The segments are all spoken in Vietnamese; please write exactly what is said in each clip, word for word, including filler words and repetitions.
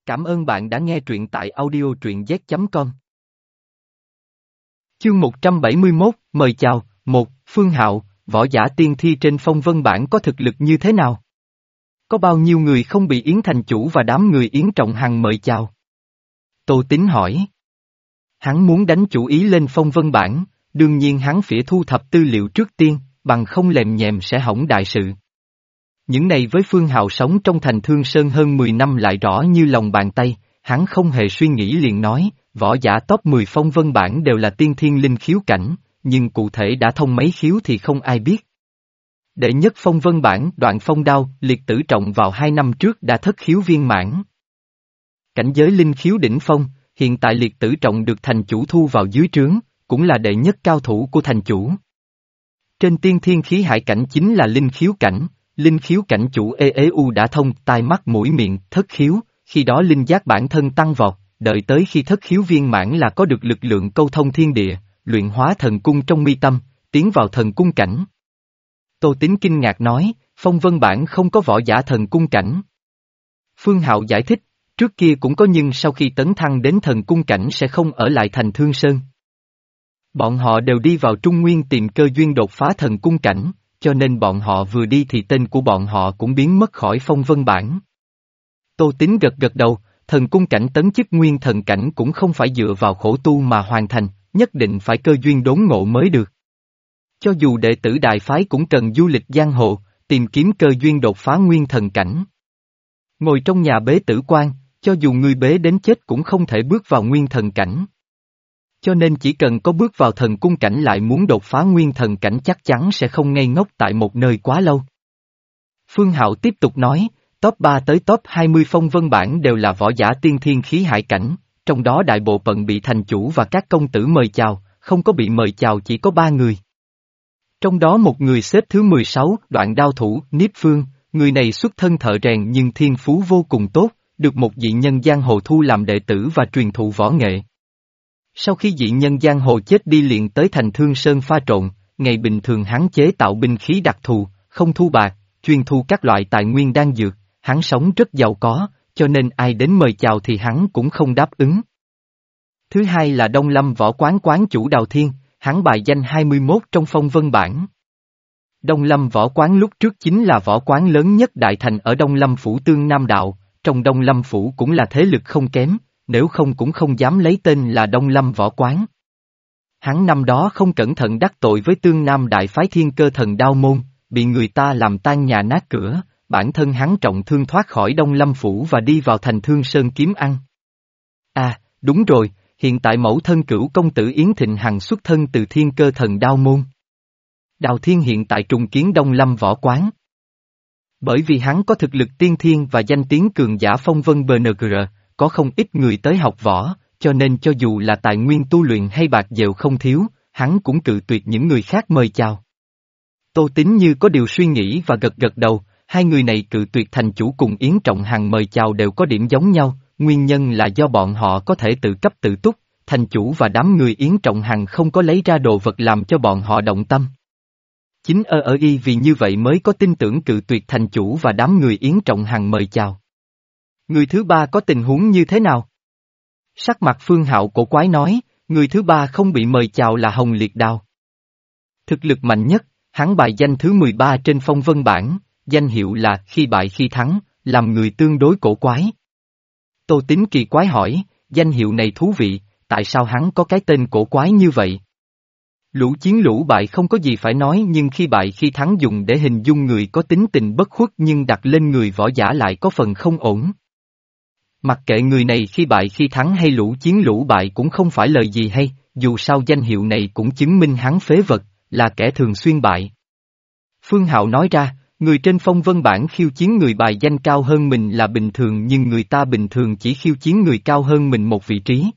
Cảm ơn bạn đã nghe truyện tại audio truyện z chấm com. Chương một trăm bảy mươi mốt, mời chào. Một. Phương Hạo, võ giả tiên thi trên phong vân bảng có thực lực như thế nào? Có bao nhiêu người không bị Yến thành chủ và đám người Yến Trọng Hằng mời chào? Tô Tín hỏi. Hắn muốn đánh chủ ý lên phong vân bảng, đương nhiên hắn phải thu thập tư liệu trước tiên, bằng không lèm nhèm sẽ hỏng đại sự. Những này với Phương Hạo sống trong thành Thương Sơn hơn mười năm lại rõ như lòng bàn tay, hắn không hề suy nghĩ liền nói, võ giả top mười phong vân bảng đều là tiên thiên linh khiếu cảnh, nhưng cụ thể đã thông mấy khiếu thì không ai biết. Đệ nhất phong vân bảng Đoạn Phong Đao, Liệt Tử Trọng vào hai năm trước đã thất khiếu viên mãn. Cảnh giới linh khiếu đỉnh phong, hiện tại Liệt Tử Trọng được thành chủ thu vào dưới trướng, cũng là đệ nhất cao thủ của thành chủ. Trên tiên thiên khí hải cảnh chính là linh khiếu cảnh. Linh khiếu cảnh chủ ê ế u đã thông, tai mắt mũi miệng, thất khiếu, khi đó linh giác bản thân tăng vọt, đợi tới khi thất khiếu viên mãn là có được lực lượng câu thông thiên địa, luyện hóa thần cung trong mi tâm, tiến vào thần cung cảnh. Tô Tín kinh ngạc nói, phong vân bảng không có võ giả thần cung cảnh. Phương Hạo giải thích, trước kia cũng có nhưng sau khi tấn thăng đến thần cung cảnh sẽ không ở lại thành Thương Sơn. Bọn họ đều đi vào Trung Nguyên tìm cơ duyên đột phá thần cung cảnh. Cho nên bọn họ vừa đi thì tên của bọn họ cũng biến mất khỏi phong vân bảng. Tô Tín gật gật đầu, thần cung cảnh tấn chức nguyên thần cảnh cũng không phải dựa vào khổ tu mà hoàn thành, nhất định phải cơ duyên đốn ngộ mới được. Cho dù đệ tử đại phái cũng cần du lịch giang hồ, tìm kiếm cơ duyên đột phá nguyên thần cảnh. Ngồi trong nhà bế tử quan, cho dù người bế đến chết cũng không thể bước vào nguyên thần cảnh. Cho nên chỉ cần có bước vào thần cung cảnh lại muốn đột phá nguyên thần cảnh chắc chắn sẽ không ngây ngốc tại một nơi quá lâu. Phương Hạo tiếp tục nói, top ba tới top hai mươi phong vân bảng đều là võ giả tiên thiên khí hải cảnh, trong đó đại bộ phận bị thành chủ và các công tử mời chào, không có bị mời chào chỉ có ba người. Trong đó một người xếp thứ mười sáu, Đoạn Đao thủ, Niếp Phương, người này xuất thân thợ rèn nhưng thiên phú vô cùng tốt, được một dị nhân giang hồ thu làm đệ tử và truyền thụ võ nghệ. Sau khi dị nhân giang hồ chết đi liền tới thành Thương Sơn pha trộn, ngày bình thường hắn chế tạo binh khí đặc thù, không thu bạc, chuyên thu các loại tài nguyên đan dược, hắn sống rất giàu có, cho nên ai đến mời chào thì hắn cũng không đáp ứng. Thứ hai là Đông Lâm võ quán quán chủ Đào Thiên, hắn bài danh hai mươi mốt trong phong vân bảng. Đông Lâm võ quán lúc trước chính là võ quán lớn nhất đại thành ở Đông Lâm Phủ Tương Nam Đạo, trong Đông Lâm Phủ cũng là thế lực không kém. Nếu không cũng không dám lấy tên là Đông Lâm võ quán. Hắn năm đó không cẩn thận đắc tội với Tương Nam đại phái Thiên Cơ Thần Đao môn, bị người ta làm tan nhà nát cửa, bản thân hắn trọng thương thoát khỏi Đông Lâm phủ và đi vào thành Thương Sơn kiếm ăn. À, đúng rồi, hiện tại mẫu thân cửu công tử Yến Thịnh Hằng xuất thân từ Thiên Cơ Thần Đao môn. Đào Thiên hiện tại trùng kiến Đông Lâm võ quán. Bởi vì hắn có thực lực tiên thiên và danh tiếng cường giả phong vân bê en giê, có không ít người tới học võ, cho nên cho dù là tài nguyên tu luyện hay bạc dèo không thiếu, hắn cũng cự tuyệt những người khác mời chào. Tô Tín như có điều suy nghĩ và gật gật đầu, hai người này cự tuyệt thành chủ cùng Yến Trọng Hằng mời chào đều có điểm giống nhau, nguyên nhân là do bọn họ có thể tự cấp tự túc, thành chủ và đám người Yến Trọng Hằng không có lấy ra đồ vật làm cho bọn họ động tâm. Chính ở ở y vì như vậy mới có tin tưởng cự tuyệt thành chủ và đám người Yến Trọng Hằng mời chào. Người thứ ba có tình huống như thế nào? Sắc mặt Phương Hạo cổ quái nói, người thứ ba không bị mời chào là Hồng Liệt Đao. Thực lực mạnh nhất, hắn bài danh thứ mười ba trên phong vân bảng, danh hiệu là khi bại khi thắng, làm người tương đối cổ quái. Tô Tín kỳ quái hỏi, danh hiệu này thú vị, tại sao hắn có cái tên cổ quái như vậy? Lũ chiến lũ bại không có gì phải nói nhưng khi bại khi thắng dùng để hình dung người có tính tình bất khuất nhưng đặt lên người võ giả lại có phần không ổn. Mặc kệ người này khi bại khi thắng hay lũ chiến lũ bại cũng không phải lời gì hay, dù sao danh hiệu này cũng chứng minh hắn phế vật, là kẻ thường xuyên bại. Phương Hạo nói ra, người trên phong vân bảng khiêu chiến người bài danh cao hơn mình là bình thường nhưng người ta bình thường chỉ khiêu chiến người cao hơn mình một vị trí.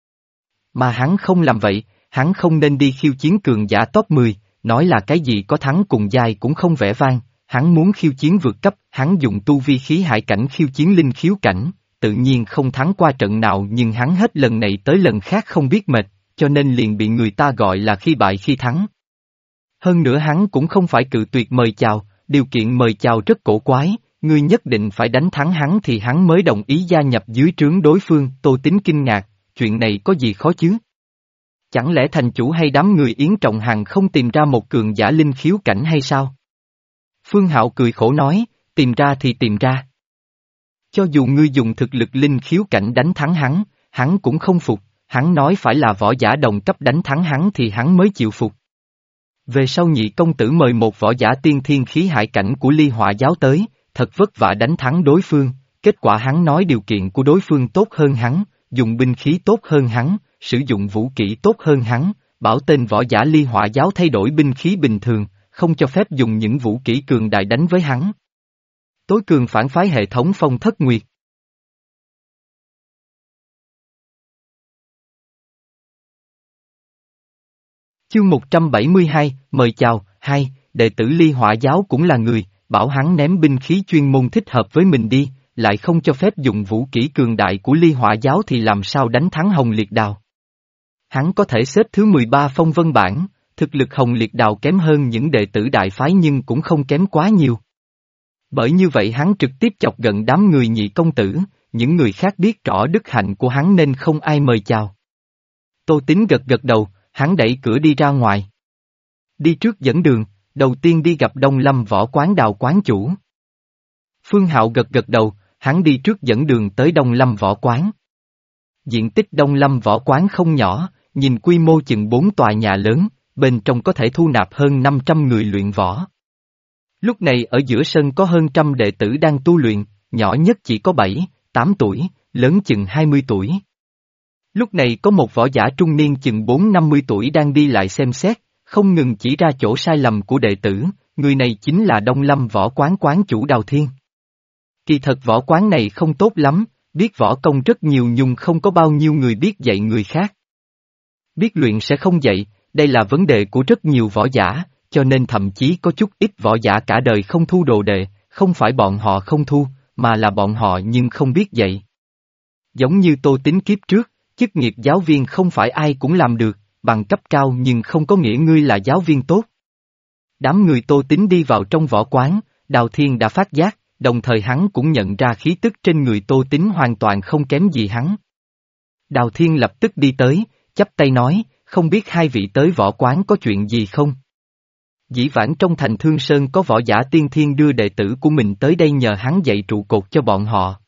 Mà hắn không làm vậy, hắn không nên đi khiêu chiến cường giả top mười, nói là cái gì có thắng cùng giai cũng không vẻ vang, hắn muốn khiêu chiến vượt cấp, hắn dùng tu vi khí hải cảnh khiêu chiến linh khiếu cảnh. Tự nhiên không thắng qua trận nào nhưng hắn hết lần này tới lần khác không biết mệt, cho nên liền bị người ta gọi là khi bại khi thắng. Hơn nữa hắn cũng không phải cự tuyệt mời chào, điều kiện mời chào rất cổ quái, ngươi nhất định phải đánh thắng hắn thì hắn mới đồng ý gia nhập dưới trướng đối phương. Tô Tính kinh ngạc, chuyện này có gì khó chứ? Chẳng lẽ thành chủ hay đám người Yến Trọng Hằng không tìm ra một cường giả linh khiếu cảnh hay sao? Phương Hạo cười khổ nói, tìm ra thì tìm ra. Cho dù ngươi dùng thực lực linh khiếu cảnh đánh thắng hắn, hắn cũng không phục, hắn nói phải là võ giả đồng cấp đánh thắng hắn thì hắn mới chịu phục. Về sau nhị công tử mời một võ giả tiên thiên khí hải cảnh của Ly Hỏa giáo tới, thật vất vả đánh thắng đối phương, kết quả hắn nói điều kiện của đối phương tốt hơn hắn, dùng binh khí tốt hơn hắn, sử dụng vũ kỹ tốt hơn hắn, bảo tên võ giả Ly Hỏa giáo thay đổi binh khí bình thường, không cho phép dùng những vũ kỹ cường đại đánh với hắn. Tối cường phản phái hệ thống Phong Thất Nguyệt. Chương một trăm bảy mươi hai, mời chào. Hai, đệ tử Ly Hỏa giáo cũng là người, bảo hắn ném binh khí chuyên môn thích hợp với mình đi, lại không cho phép dùng vũ kỹ cường đại của Ly Hỏa giáo thì làm sao đánh thắng Hồng Liệt Đào. Hắn có thể xếp thứ mười ba phong vân bảng, thực lực Hồng Liệt Đào kém hơn những đệ tử đại phái nhưng cũng không kém quá nhiều. Bởi như vậy hắn trực tiếp chọc giận đám người nhị công tử, những người khác biết rõ đức hạnh của hắn nên không ai mời chào. Tô Tính gật gật đầu, hắn đẩy cửa đi ra ngoài. Đi trước dẫn đường, đầu tiên đi gặp Đông Lâm võ quán Đào quán chủ. Phương Hạo gật gật đầu, hắn đi trước dẫn đường tới Đông Lâm võ quán. Diện tích Đông Lâm võ quán không nhỏ, nhìn quy mô chừng bốn tòa nhà lớn, bên trong có thể thu nạp hơn năm trăm người luyện võ. Lúc này ở giữa sân có hơn trăm đệ tử đang tu luyện, nhỏ nhất chỉ có bảy, tám tuổi, lớn chừng hai mươi tuổi. Lúc này có một võ giả trung niên chừng bốn năm mươi tuổi đang đi lại xem xét, không ngừng chỉ ra chỗ sai lầm của đệ tử, người này chính là Đông Lâm võ quán quán chủ Đào Thiên. Kỳ thật võ quán này không tốt lắm, biết võ công rất nhiều nhưng không có bao nhiêu người biết dạy người khác. Biết luyện sẽ không dạy, đây là vấn đề của rất nhiều võ giả, cho nên thậm chí có chút ít võ giả cả đời không thu đồ đệ, không phải bọn họ không thu, mà là bọn họ nhưng không biết dạy. Giống như Tô Tính kiếp trước, chức nghiệp giáo viên không phải ai cũng làm được, bằng cấp cao nhưng không có nghĩa ngươi là giáo viên tốt. Đám người Tô Tính đi vào trong võ quán, Đào Thiên đã phát giác, đồng thời hắn cũng nhận ra khí tức trên người Tô Tính hoàn toàn không kém gì hắn. Đào Thiên lập tức đi tới, chắp tay nói, không biết hai vị tới võ quán có chuyện gì không? Dĩ vãng trong thành Thương Sơn có võ giả tiên thiên đưa đệ tử của mình tới đây nhờ hắn dạy trụ cột cho bọn họ.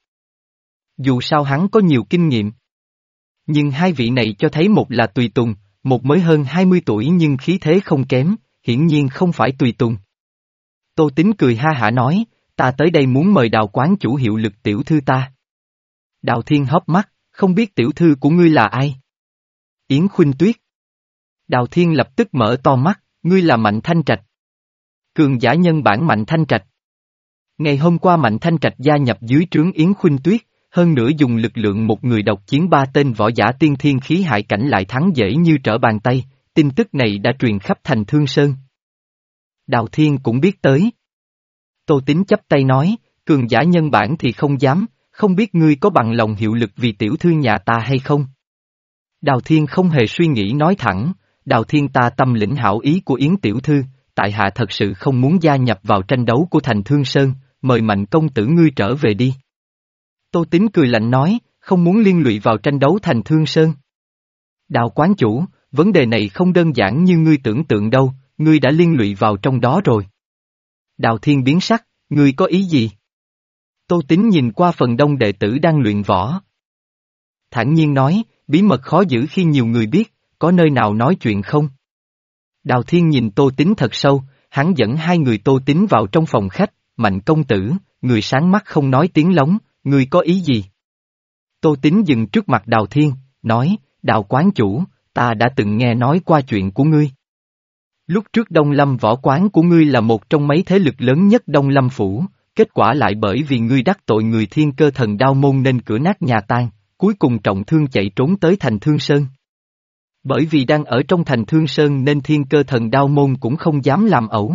Dù sao hắn có nhiều kinh nghiệm. Nhưng hai vị này cho thấy một là tùy tùng, một mới hơn hai mươi tuổi nhưng khí thế không kém, hiển nhiên không phải tùy tùng. Tô Tính cười ha hả nói, ta tới đây muốn mời Đào quán chủ hiệu lực tiểu thư ta. Đào Thiên hớp mắt, không biết tiểu thư của ngươi là ai? Yến Khuynh Tuyết. Đào Thiên lập tức mở to mắt, ngươi là Mạnh Thanh Trạch. Cường giả nhân bản Mạnh Thanh Trạch. Ngày hôm qua Mạnh Thanh Trạch gia nhập dưới trướng Yến Khuynh Tuyết, hơn nữa dùng lực lượng một người độc chiến ba tên võ giả tiên thiên khí hải cảnh lại thắng dễ như trở bàn tay, tin tức này đã truyền khắp thành Thương Sơn. Đào Thiên cũng biết tới. Tô Tính chắp tay nói, cường giả nhân bản thì không dám, không biết ngươi có bằng lòng hiệu lực vì tiểu thư nhà ta hay không? Đào Thiên không hề suy nghĩ nói thẳng, Đào Thiên ta tâm lĩnh hảo ý của Yến tiểu thư, tại hạ thật sự không muốn gia nhập vào tranh đấu của thành Thương Sơn, mời Mạnh công tử ngươi trở về đi. Tô Tính cười lạnh nói, không muốn liên lụy vào tranh đấu thành Thương Sơn. Đào quán chủ, vấn đề này không đơn giản như ngươi tưởng tượng đâu, ngươi đã liên lụy vào trong đó rồi. Đào Thiên biến sắc, ngươi có ý gì? Tô Tính nhìn qua phần đông đệ tử đang luyện võ. Thản nhiên nói, bí mật khó giữ khi nhiều người biết, có nơi nào nói chuyện không? Đào Thiên nhìn Tô Tính thật sâu, hắn dẫn hai người Tô Tính vào trong phòng khách, Mạnh công tử, người sáng mắt không nói tiếng lóng, ngươi có ý gì? Tô Tính dừng trước mặt Đào Thiên, nói, Đào quán chủ, ta đã từng nghe nói qua chuyện của ngươi. Lúc trước Đông Lâm võ quán của ngươi là một trong mấy thế lực lớn nhất Đông Lâm phủ, kết quả lại bởi vì ngươi đắc tội người Thiên Cơ Thần Đao môn nên cửa nát nhà tan, cuối cùng trọng thương chạy trốn tới thành Thương Sơn. Bởi vì đang ở trong thành Thương Sơn nên Thiên Cơ Thần Đao môn cũng không dám làm ẩu.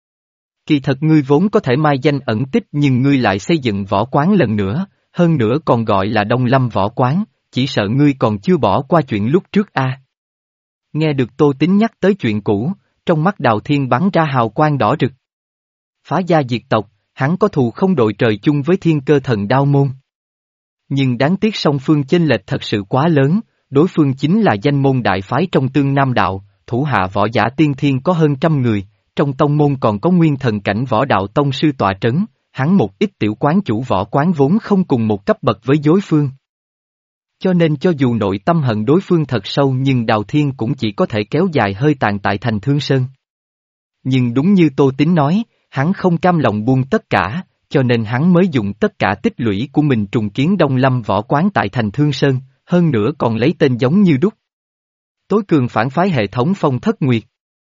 Kỳ thật ngươi vốn có thể mai danh ẩn tích nhưng ngươi lại xây dựng võ quán lần nữa, hơn nữa còn gọi là Đông Lâm võ quán, chỉ sợ ngươi còn chưa bỏ qua chuyện lúc trước a. À. Nghe được Tô Tính nhắc tới chuyện cũ, trong mắt Đào Thiên bắn ra hào quang đỏ rực. Phá gia diệt tộc, hắn có thù không đội trời chung với thiên cơ thần đao môn. Nhưng đáng tiếc song phương chênh lệch thật sự quá lớn, đối phương chính là danh môn đại phái trong Tương Nam Đạo, thủ hạ võ giả tiên thiên có hơn trăm người, trong tông môn còn có nguyên thần cảnh võ đạo tông sư tọa trấn, hắn một ít tiểu quán chủ võ quán vốn không cùng một cấp bậc với đối phương. Cho nên cho dù nội tâm hận đối phương thật sâu nhưng Đào Thiên cũng chỉ có thể kéo dài hơi tàn tại thành Thương Sơn. Nhưng đúng như Tô Tín nói, hắn không cam lòng buông tất cả, cho nên hắn mới dùng tất cả tích lũy của mình trùng kiến Đông Lâm võ quán tại thành Thương Sơn, hơn nữa còn lấy tên giống như đúc. Tối cường phản phái hệ thống Phong Thất Nguyệt.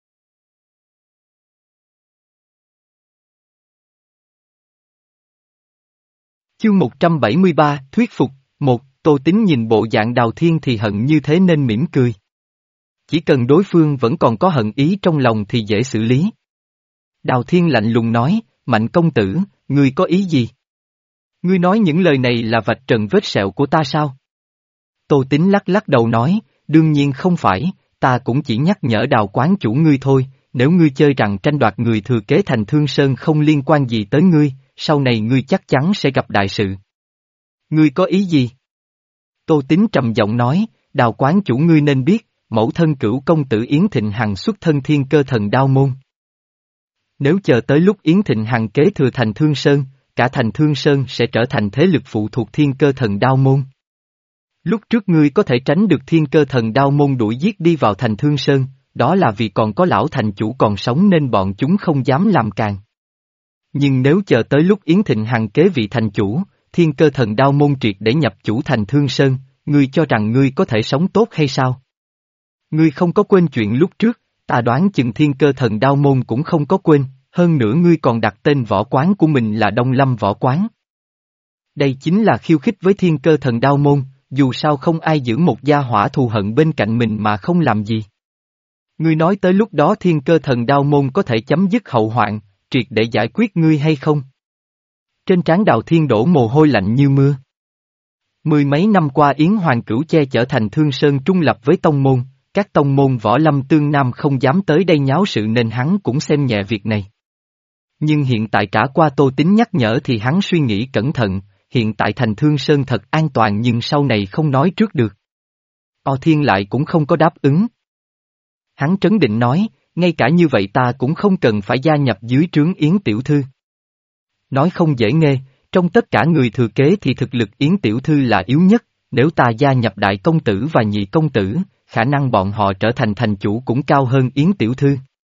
Chương một trăm bảy mươi ba, Thuyết Phục, một, Tô Tín nhìn bộ dạng Đào Thiên thì hận như thế nên mỉm cười. Chỉ cần đối phương vẫn còn có hận ý trong lòng thì dễ xử lý. Đào Thiên lạnh lùng nói, Mạnh công tử, ngươi có ý gì? Ngươi nói những lời này là vạch trần vết sẹo của ta sao? Tô Tín lắc lắc đầu nói, đương nhiên không phải, ta cũng chỉ nhắc nhở Đào quán chủ ngươi thôi, nếu ngươi chơi rằng tranh đoạt người thừa kế thành Thương Sơn không liên quan gì tới ngươi, sau này ngươi chắc chắn sẽ gặp đại sự. Ngươi có ý gì? Tô Tín trầm giọng nói, Đào quán chủ ngươi nên biết, mẫu thân cửu công tử Yến Thịnh Hằng xuất thân thiên cơ thần đao môn. Nếu chờ tới lúc Yến Thịnh Hằng kế thừa thành Thương Sơn, cả thành Thương Sơn sẽ trở thành thế lực phụ thuộc thiên cơ thần đao môn. Lúc trước ngươi có thể tránh được thiên cơ thần đao môn đuổi giết đi vào thành Thương Sơn, đó là vì còn có lão thành chủ còn sống nên bọn chúng không dám làm càng. Nhưng nếu chờ tới lúc Yến Thịnh Hằng kế vị thành chủ, thiên cơ thần đao môn triệt để nhập chủ thành Thương Sơn, ngươi cho rằng ngươi có thể sống tốt hay sao? Ngươi không có quên chuyện lúc trước, ta đoán chừng thiên cơ thần đao môn cũng không có quên, hơn nữa ngươi còn đặt tên võ quán của mình là Đông Lâm võ quán. Đây chính là khiêu khích với thiên cơ thần đao môn, dù sao không ai giữ một gia hỏa thù hận bên cạnh mình mà không làm gì. Ngươi nói tới lúc đó thiên cơ thần đao môn có thể chấm dứt hậu hoạn, triệt để giải quyết ngươi hay không? Trên trán Đào Thiên đổ mồ hôi lạnh như mưa. Mười mấy năm qua Yến Hoàng Cửu Che trở thành Thương Sơn trung lập với tông môn, các tông môn võ lâm tương nam không dám tới đây nháo sự nên hắn cũng xem nhẹ việc này. Nhưng hiện tại trả qua Tô Tín nhắc nhở thì hắn suy nghĩ cẩn thận, hiện tại thành Thương Sơn thật an toàn nhưng sau này không nói trước được. O Thiên lại cũng không có đáp ứng. Hắn trấn định nói, ngay cả như vậy ta cũng không cần phải gia nhập dưới trướng Yến Tiểu Thư. Nói không dễ nghe, trong tất cả người thừa kế thì thực lực Yến Tiểu Thư là yếu nhất, nếu ta gia nhập đại công tử và nhị công tử, khả năng bọn họ trở thành thành chủ cũng cao hơn Yến Tiểu Thư.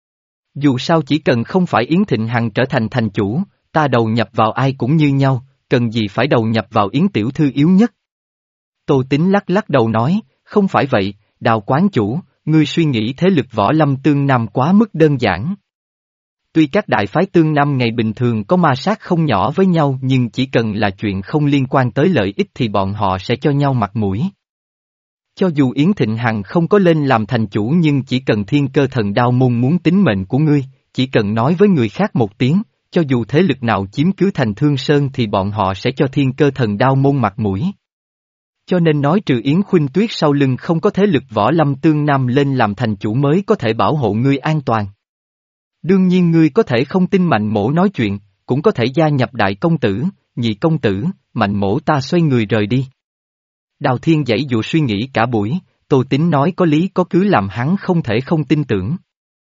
Dù sao chỉ cần không phải Yến Thịnh Hằng trở thành thành chủ, ta đầu nhập vào ai cũng như nhau, cần gì phải đầu nhập vào Yến Tiểu Thư yếu nhất. Tô Tín lắc lắc đầu nói, không phải vậy, Đào quán chủ, ngươi suy nghĩ thế lực võ lâm tương nam quá mức đơn giản. Tuy các đại phái tương nam ngày bình thường có ma sát không nhỏ với nhau nhưng chỉ cần là chuyện không liên quan tới lợi ích thì bọn họ sẽ cho nhau mặt mũi. Cho dù Yến Thịnh Hằng không có lên làm thành chủ nhưng chỉ cần thiên cơ thần đao môn muốn tính mệnh của ngươi, chỉ cần nói với người khác một tiếng, cho dù thế lực nào chiếm cứ thành Thương Sơn thì bọn họ sẽ cho thiên cơ thần đao môn mặt mũi. Cho nên nói trừ Yến Khuynh Tuyết sau lưng không có thế lực võ lâm tương nam lên làm thành chủ mới có thể bảo hộ ngươi an toàn. Đương nhiên ngươi có thể không tin Mạnh Mỗ nói chuyện, cũng có thể gia nhập đại công tử, nhị công tử, Mạnh Mỗ ta xoay người rời đi. Đào Thiên giãy dụa suy nghĩ cả buổi, Tô Tín nói có lý có cứ làm hắn không thể không tin tưởng.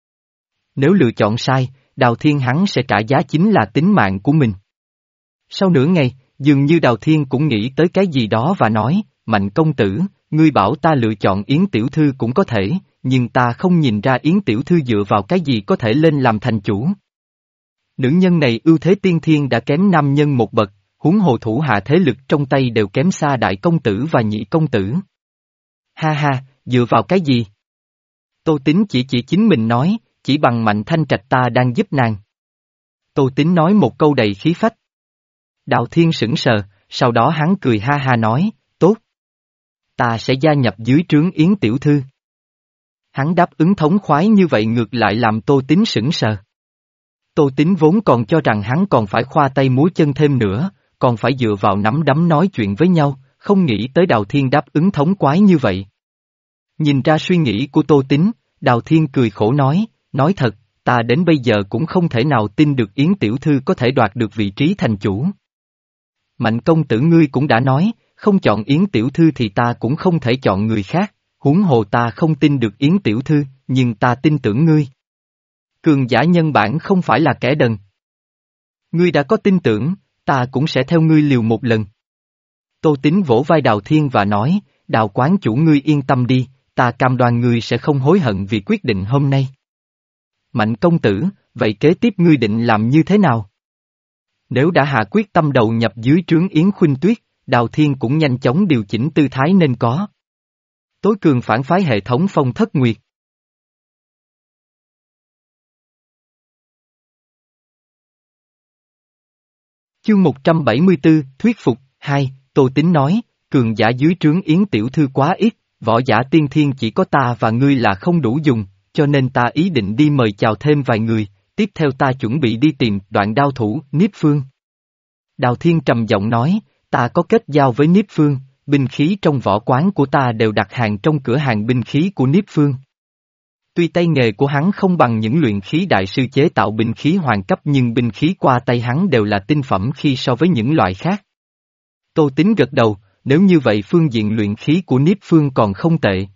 Nếu lựa chọn sai, Đào Thiên hắn sẽ trả giá chính là tính mạng của mình. Sau nửa ngày, dường như Đào Thiên cũng nghĩ tới cái gì đó và nói, Mạnh công tử, ngươi bảo ta lựa chọn Yến Tiểu Thư cũng có thể, nhưng ta không nhìn ra Yến Tiểu Thư dựa vào cái gì có thể lên làm thành chủ. Nữ nhân này ưu thế tiên thiên đã kém nam nhân một bậc, huống hồ thủ hạ thế lực trong tay đều kém xa đại công tử và nhị công tử. Ha ha, dựa vào cái gì? Tô Tín chỉ chỉ chính mình nói, chỉ bằng Mạnh Thanh Trạch ta đang giúp nàng. Tô Tín nói một câu đầy khí phách. Đào Thiên sững sờ, sau đó hắn cười ha ha nói, tốt. Ta sẽ gia nhập dưới trướng Yến Tiểu Thư. Hắn đáp ứng thống khoái như vậy ngược lại làm Tô Tín sững sờ. Tô Tín vốn còn cho rằng hắn còn phải khoa tay múa chân thêm nữa, còn phải dựa vào nắm đấm nói chuyện với nhau, không nghĩ tới Đào Thiên đáp ứng thống quái như vậy. Nhìn ra suy nghĩ của Tô Tín, Đào Thiên cười khổ nói, nói thật, ta đến bây giờ cũng không thể nào tin được Yến tiểu thư có thể đoạt được vị trí thành chủ. Mạnh công tử ngươi cũng đã nói, không chọn Yến tiểu thư thì ta cũng không thể chọn người khác, huống hồ ta không tin được Yến tiểu thư, nhưng ta tin tưởng ngươi. Cường giả nhân bản không phải là kẻ đần. Ngươi đã có tin tưởng, ta cũng sẽ theo ngươi liều một lần. Tô Tín vỗ vai Đào Thiên và nói, Đào quán chủ ngươi yên tâm đi, ta cam đoan ngươi sẽ không hối hận vì quyết định hôm nay. Mạnh công tử, vậy kế tiếp ngươi định làm như thế nào? Nếu đã hạ quyết tâm đầu nhập dưới trướng Yến Khuynh Tuyết, Đào Thiên cũng nhanh chóng điều chỉnh tư thái nên có. Tối cường phản phái hệ thống Phong Thất Nguyệt. Chương một trăm bảy mươi tư, Thuyết Phục, hai, Tô Tín nói, cường giả dưới trướng Yến tiểu thư quá ít, võ giả tiên thiên chỉ có ta và ngươi là không đủ dùng, cho nên ta ý định đi mời chào thêm vài người, tiếp theo ta chuẩn bị đi tìm Đoạn Đao thủ, Niếp Phương. Đào Thiên trầm giọng nói, ta có kết giao với Niếp Phương, binh khí trong võ quán của ta đều đặt hàng trong cửa hàng binh khí của Niếp Phương. Tuy tay nghề của hắn không bằng những luyện khí đại sư chế tạo binh khí hoàng cấp nhưng binh khí qua tay hắn đều là tinh phẩm khi so với những loại khác. Tô Tín gật đầu, nếu như vậy phương diện luyện khí của Niếp Phương còn không tệ.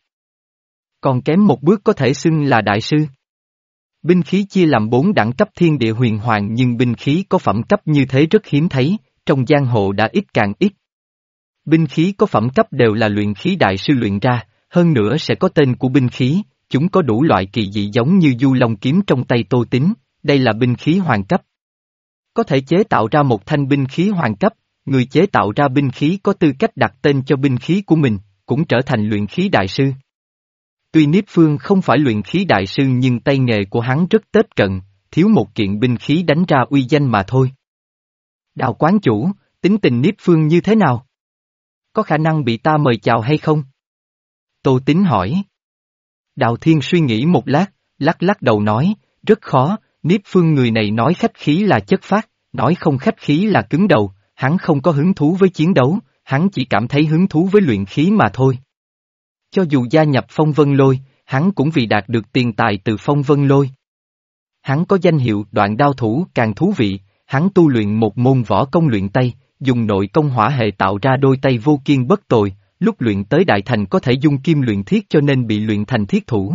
Còn kém một bước có thể xưng là đại sư. Binh khí chia làm bốn đẳng cấp thiên địa huyền hoàng nhưng binh khí có phẩm cấp như thế rất hiếm thấy, trong giang hồ đã ít càng ít. Binh khí có phẩm cấp đều là luyện khí đại sư luyện ra, hơn nữa sẽ có tên của binh khí, chúng có đủ loại kỳ dị giống như du long kiếm trong tay Tô Tín, đây là binh khí hoàng cấp. Có thể chế tạo ra một thanh binh khí hoàng cấp, người chế tạo ra binh khí có tư cách đặt tên cho binh khí của mình, cũng trở thành luyện khí đại sư. Tuy Niếp Phương không phải luyện khí đại sư nhưng tay nghề của hắn rất tết cận, thiếu một kiện binh khí đánh ra uy danh mà thôi. Đào quán chủ, tính tình Niếp Phương như thế nào? Có khả năng bị ta mời chào hay không? Tô Tín hỏi. Đào Thiên suy nghĩ một lát, lắc lắc đầu nói, rất khó, Niếp Phương người này nói khách khí là chất phác, nói không khách khí là cứng đầu, hắn không có hứng thú với chiến đấu, hắn chỉ cảm thấy hứng thú với luyện khí mà thôi. Cho dù gia nhập Phong Vân Lôi, hắn cũng vì đạt được tiền tài từ Phong Vân Lôi. Hắn có danh hiệu Đoạn Đao thủ càng thú vị, hắn tu luyện một môn võ công luyện tay, dùng nội công hỏa hệ tạo ra đôi tay vô kiên bất tồi, lúc luyện tới đại thành có thể dung kim luyện thiết cho nên bị luyện thành thiết thủ.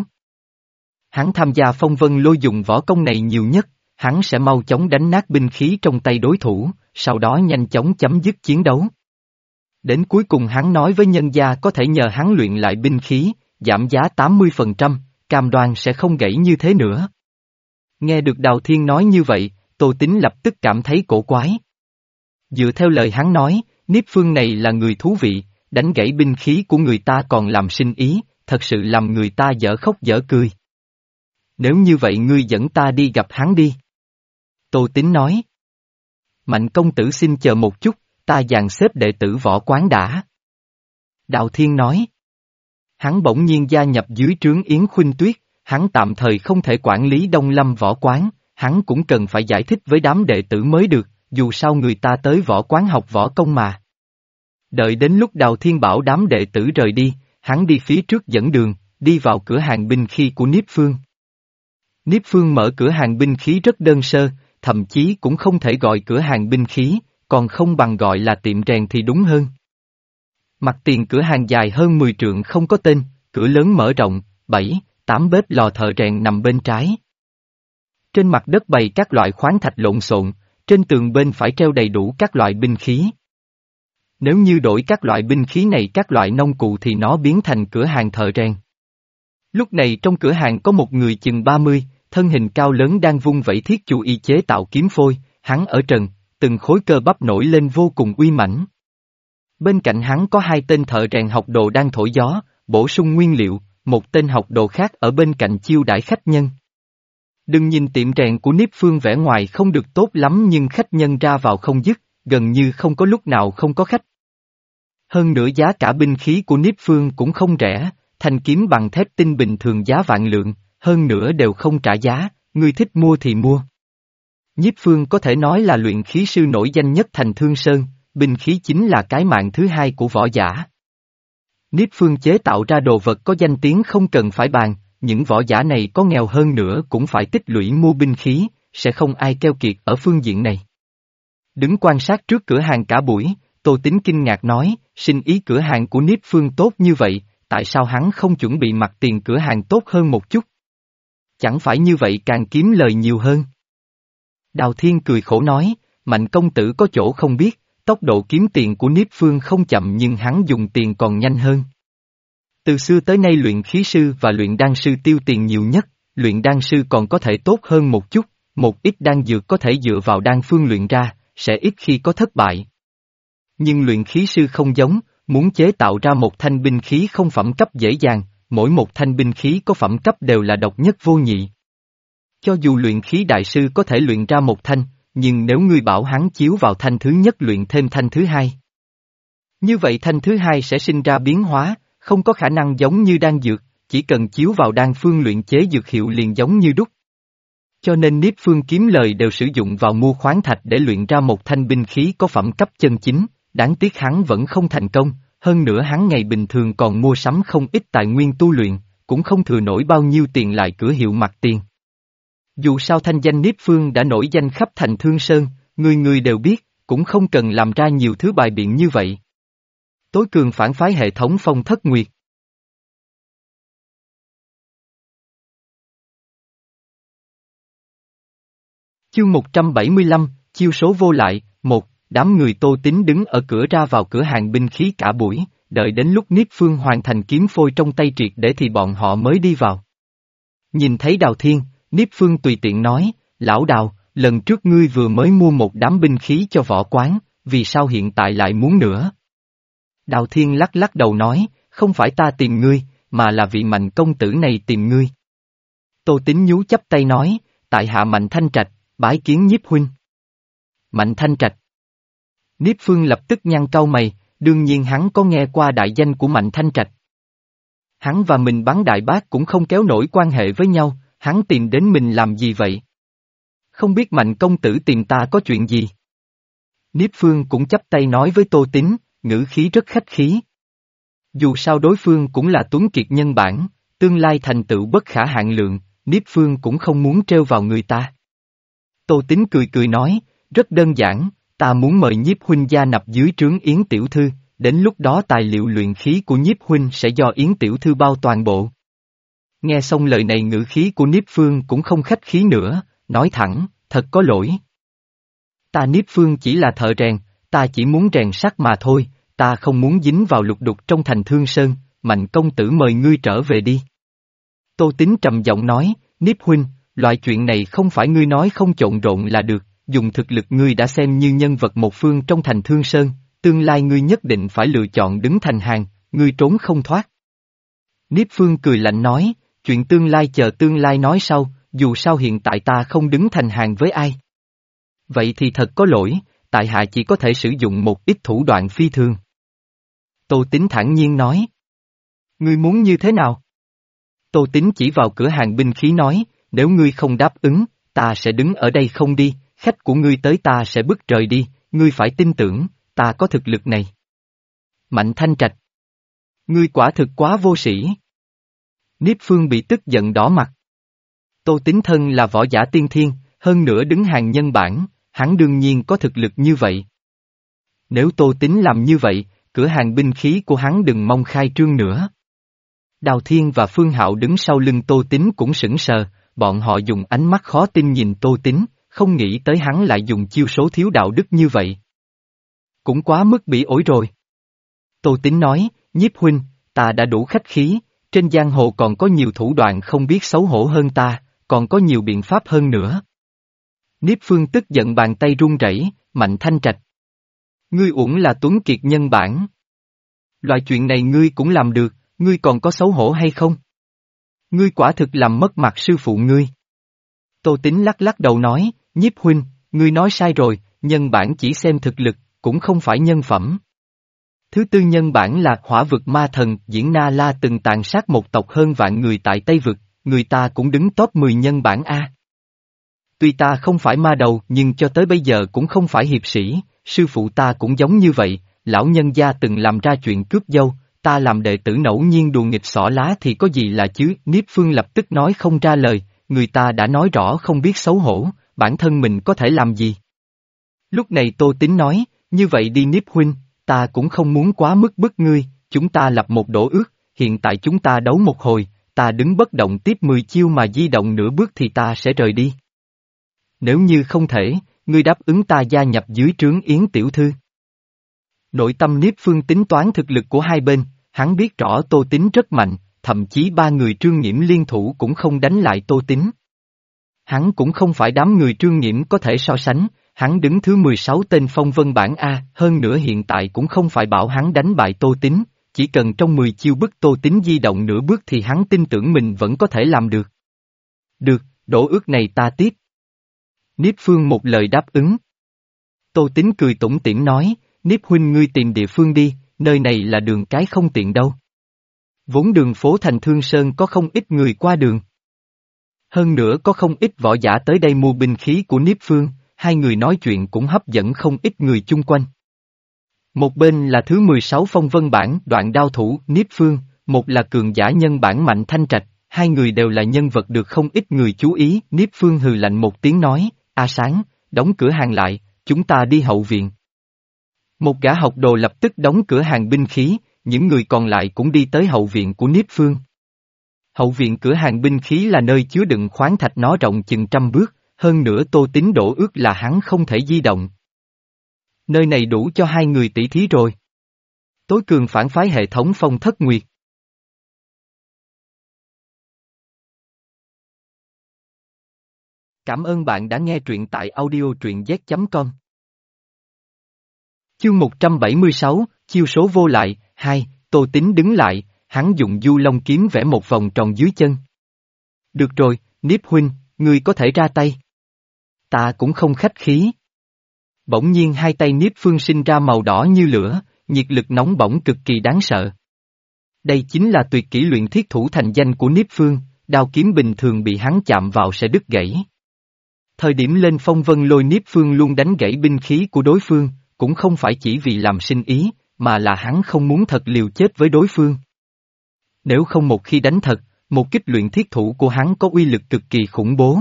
Hắn tham gia Phong Vân Lôi dùng võ công này nhiều nhất, hắn sẽ mau chóng đánh nát binh khí trong tay đối thủ, sau đó nhanh chóng chấm dứt chiến đấu. Đến cuối cùng hắn nói với nhân gia có thể nhờ hắn luyện lại binh khí, giảm giá tám mươi phần trăm, cam đoan sẽ không gãy như thế nữa. Nghe được Đào Thiên nói như vậy, Tô Tín lập tức cảm thấy cổ quái. Dựa theo lời hắn nói, Niếp Phương này là người thú vị, đánh gãy binh khí của người ta còn làm sinh ý, thật sự làm người ta dở khóc dở cười. Nếu như vậy ngươi dẫn ta đi gặp hắn đi. Tô Tín nói. Mạnh công tử xin chờ một chút, ta dàn xếp đệ tử võ quán đã. Đào Thiên nói. Hắn bỗng nhiên gia nhập dưới trướng Yến Khuynh Tuyết, hắn tạm thời không thể quản lý Đông Lâm võ quán, hắn cũng cần phải giải thích với đám đệ tử mới được, dù sao người ta tới võ quán học võ công mà. Đợi đến lúc Đào Thiên bảo đám đệ tử rời đi, hắn đi phía trước dẫn đường, đi vào cửa hàng binh khí của Niếp Phương. Niếp Phương mở cửa hàng binh khí rất đơn sơ, thậm chí cũng không thể gọi cửa hàng binh khí, còn không bằng gọi là tiệm rèn thì đúng hơn. Mặt tiền cửa hàng dài hơn mười trượng không có tên, cửa lớn mở rộng, bảy, tám bếp lò thợ rèn nằm bên trái. Trên mặt đất bày các loại khoáng thạch lộn xộn, trên tường bên phải treo đầy đủ các loại binh khí. Nếu như đổi các loại binh khí này các loại nông cụ thì nó biến thành cửa hàng thợ rèn. Lúc này trong cửa hàng có một người chừng ba mươi, thân hình cao lớn đang vung vẩy thiết chu y chế tạo kiếm phôi, hắn ở trần, từng khối cơ bắp nổi lên vô cùng uy mãnh. Bên cạnh hắn có hai tên thợ rèn học đồ đang thổi gió, bổ sung nguyên liệu, một tên học đồ khác ở bên cạnh chiêu đãi khách nhân. Đừng nhìn tiệm rèn của Niếp Phương vẻ ngoài không được tốt lắm nhưng khách nhân ra vào không dứt, gần như không có lúc nào không có khách. Hơn nữa giá cả binh khí của Niếp Phương cũng không rẻ, thanh kiếm bằng thép tinh bình thường giá vạn lượng, hơn nữa đều không trả giá, ngươi thích mua thì mua. Niếp Phương có thể nói là luyện khí sư nổi danh nhất thành Thương Sơn, binh khí chính là cái mạng thứ hai của võ giả. Niếp Phương chế tạo ra đồ vật có danh tiếng không cần phải bàn, những võ giả này có nghèo hơn nữa cũng phải tích lũy mua binh khí, sẽ không ai keo kiệt ở phương diện này. Đứng quan sát trước cửa hàng cả buổi, Tô Tính kinh ngạc nói, sinh ý cửa hàng của Niếp Phương tốt như vậy, tại sao hắn không chuẩn bị mặt tiền cửa hàng tốt hơn một chút? Chẳng phải như vậy càng kiếm lời nhiều hơn. Đào Thiên cười khổ nói, Mạnh công tử có chỗ không biết, tốc độ kiếm tiền của Niếp Phương không chậm nhưng hắn dùng tiền còn nhanh hơn. Từ xưa tới nay luyện khí sư và luyện đan sư tiêu tiền nhiều nhất, luyện đan sư còn có thể tốt hơn một chút, một ít đan dược có thể dựa vào đan phương luyện ra, sẽ ít khi có thất bại. Nhưng luyện khí sư không giống, muốn chế tạo ra một thanh binh khí không phẩm cấp dễ dàng, mỗi một thanh binh khí có phẩm cấp đều là độc nhất vô nhị. Cho dù luyện khí đại sư có thể luyện ra một thanh, nhưng nếu ngươi bảo hắn chiếu vào thanh thứ nhất luyện thêm thanh thứ hai. Như vậy thanh thứ hai sẽ sinh ra biến hóa, không có khả năng giống như đan dược, chỉ cần chiếu vào đan phương luyện chế dược hiệu liền giống như đúc. Cho nên Niếp Phương kiếm lời đều sử dụng vào mua khoáng thạch để luyện ra một thanh binh khí có phẩm cấp chân chính, đáng tiếc hắn vẫn không thành công, hơn nữa hắn ngày bình thường còn mua sắm không ít tài nguyên tu luyện, cũng không thừa nổi bao nhiêu tiền lại cửa hiệu mặt tiền. Dù sao thanh danh Niếp Phương đã nổi danh khắp thành Thương Sơn, người người đều biết, cũng không cần làm ra nhiều thứ bài biện như vậy. Tối cường phản phái hệ thống Phong Thất Nguyệt. Chương một trăm bảy mươi lăm, chiêu số vô lại, một, đám người Tô Tính đứng ở cửa ra vào cửa hàng binh khí cả buổi, đợi đến lúc Niếp Phương hoàn thành kiếm phôi trong tay triệt để thì bọn họ mới đi vào. Nhìn thấy Đào Thiên, Niếp Phương tùy tiện nói, lão Đào, lần trước ngươi vừa mới mua một đám binh khí cho võ quán, vì sao hiện tại lại muốn nữa? Đào Thiên lắc lắc đầu nói, không phải ta tìm ngươi, mà là vị Mạnh công tử này tìm ngươi. Tô Tính nhú chắp tay nói, tại hạ Mạnh Thanh Trạch, bái kiến Nhiếp huynh. Mạnh Thanh Trạch. Niếp Phương lập tức nhăn cau mày, đương nhiên hắn có nghe qua đại danh của Mạnh Thanh Trạch. Hắn và mình bắn đại bác cũng không kéo nổi quan hệ với nhau, hắn tìm đến mình làm gì vậy? Không biết Mạnh công tử tìm ta có chuyện gì? Niếp Phương cũng chắp tay nói với Tô Tính, ngữ khí rất khách khí. Dù sao đối phương cũng là tuấn kiệt nhân bản, tương lai thành tựu bất khả hạn lượng, Niếp Phương cũng không muốn trêu vào người ta. Tô Tính cười cười nói, rất đơn giản, ta muốn mời Nhiếp huynh gia nhập dưới trướng Yến tiểu thư, đến lúc đó tài liệu luyện khí của Nhiếp huynh sẽ do Yến tiểu thư bao toàn bộ. Nghe xong lời này ngữ khí của Niếp Phương cũng không khách khí nữa, nói thẳng, thật có lỗi. Ta Niếp Phương chỉ là thợ rèn, ta chỉ muốn rèn sắt mà thôi, ta không muốn dính vào lục đục trong thành Thương Sơn, Mạnh công tử mời ngươi trở về đi. Tô Tính trầm giọng nói, Niếp huynh, loại chuyện này không phải ngươi nói không trộn rộn là được, dùng thực lực ngươi đã xem như nhân vật một phương trong thành Thương Sơn, tương lai ngươi nhất định phải lựa chọn đứng thành hàng, ngươi trốn không thoát. Niếp Phương cười lạnh nói, chuyện tương lai chờ tương lai nói sau, dù sao hiện tại ta không đứng thành hàng với ai. Vậy thì thật có lỗi, tại hạ chỉ có thể sử dụng một ít thủ đoạn phi thường. Tô Tính thản nhiên nói. Ngươi muốn như thế nào? Tô Tính chỉ vào cửa hàng binh khí nói, nếu ngươi không đáp ứng, ta sẽ đứng ở đây không đi, khách của ngươi tới ta sẽ bước rời đi, ngươi phải tin tưởng, ta có thực lực này. Mạnh Thanh Trạch. Ngươi quả thực quá vô sĩ. Niếp Phương bị tức giận đỏ mặt. Tô Tính thân là võ giả tiên thiên, hơn nữa đứng hàng nhân bản, hắn đương nhiên có thực lực như vậy. Nếu Tô Tính làm như vậy, cửa hàng binh khí của hắn đừng mong khai trương nữa. Đào Thiên và Phương Hạo đứng sau lưng Tô Tính cũng sững sờ, bọn họ dùng ánh mắt khó tin nhìn Tô Tính, không nghĩ tới hắn lại dùng chiêu số thiếu đạo đức như vậy. Cũng quá mức bỉ ổi rồi. Tô Tính nói, Nhiếp huynh, ta đã đủ khách khí, trên giang hồ còn có nhiều thủ đoạn không biết xấu hổ hơn ta, còn có nhiều biện pháp hơn nữa. Niếp Phương tức giận bàn tay run rẩy, Mạnh Thanh Trạch. Ngươi uổng là tuấn kiệt nhân bản. Loại chuyện này ngươi cũng làm được, ngươi còn có xấu hổ hay không? Ngươi quả thực làm mất mặt sư phụ ngươi. Tô Tính lắc lắc đầu nói, Nhiếp huynh, ngươi nói sai rồi, nhân bản chỉ xem thực lực, cũng không phải nhân phẩm. Thứ tư nhân bản là hỏa vực ma thần, Diễn Na La từng tàn sát một tộc hơn vạn người tại Tây Vực, người ta cũng đứng top mười nhân bản A. Tuy ta không phải ma đầu nhưng cho tới bây giờ cũng không phải hiệp sĩ, sư phụ ta cũng giống như vậy, lão nhân gia từng làm ra chuyện cướp dâu, ta làm đệ tử ngẫu nhiên đùa nghịch xỏ lá thì có gì là chứ, Niếp Phương lập tức nói không ra lời, người ta đã nói rõ không biết xấu hổ, bản thân mình có thể làm gì. Lúc này Tô Tín nói, như vậy đi Niếp huynh, ta cũng không muốn quá mức bức ngươi, chúng ta lập một đổ ước, hiện tại chúng ta đấu một hồi, ta đứng bất động tiếp mười chiêu mà di động nửa bước thì ta sẽ rời đi. Nếu như không thể, ngươi đáp ứng ta gia nhập dưới trướng Yến tiểu thư. Nội tâm Niếp Phương tính toán thực lực của hai bên, hắn biết rõ Tô Tín rất mạnh, thậm chí ba người Trương Nghiễm liên thủ cũng không đánh lại Tô Tín. Hắn cũng không phải đám người Trương Nghiễm có thể so sánh, hắn đứng thứ mười sáu tên phong vân bảng A, hơn nữa hiện tại cũng không phải bảo hắn đánh bại Tô Tín, chỉ cần trong mười chiêu bức Tô Tín di động nửa bước thì hắn tin tưởng mình vẫn có thể làm được. Được, đổ ước này ta tiếp. Niếp Phương một lời đáp ứng. Tô Tín cười tủm tỉm nói, Niếp huynh ngươi tìm địa phương đi, nơi này là đường cái không tiện đâu. Vốn đường phố thành Thương Sơn có không ít người qua đường. Hơn nữa có không ít võ giả tới đây mua binh khí của Niếp Phương, hai người nói chuyện cũng hấp dẫn không ít người chung quanh. Một bên là thứ mười sáu phong vân bảng đoạn đao thủ Niếp Phương, một là cường giả nhân bản Mạnh Thanh Trạch, hai người đều là nhân vật được không ít người chú ý. Niếp Phương hừ lạnh một tiếng nói, A Sáng, đóng cửa hàng lại, chúng ta đi hậu viện. Một gã học đồ lập tức đóng cửa hàng binh khí, những người còn lại cũng đi tới hậu viện của Niếp Phương. Hậu viện cửa hàng binh khí là nơi chứa đựng khoáng thạch, nó rộng chừng trăm bước, hơn nữa Tô Tín đổ ước là hắn không thể di động. Nơi này đủ cho hai người tỷ thí rồi. Tối cường phản phái hệ thống Phong Thất Nguyệt. Cảm ơn bạn đã nghe truyện tại audio truyện z chấm com. Chương một trăm bảy mươi sáu, chiêu số vô lại, hai, Tô Tín đứng lại, hắn dùng du long kiếm vẽ một vòng tròn dưới chân. Được rồi, Niếp huynh, ngươi có thể ra tay. Ta cũng không khách khí. Bỗng nhiên hai tay Niếp Phương sinh ra màu đỏ như lửa, nhiệt lực nóng bỏng cực kỳ đáng sợ. Đây chính là tuyệt kỹ luyện thiết thủ thành danh của Niếp Phương, đao kiếm bình thường bị hắn chạm vào sẽ đứt gãy. Thời điểm lên phong vân lôi Niếp Phương luôn đánh gãy binh khí của đối phương, cũng không phải chỉ vì làm sinh ý, mà là hắn không muốn thật liều chết với đối phương. Nếu không một khi đánh thật, một kích luyện thiết thủ của hắn có uy lực cực kỳ khủng bố.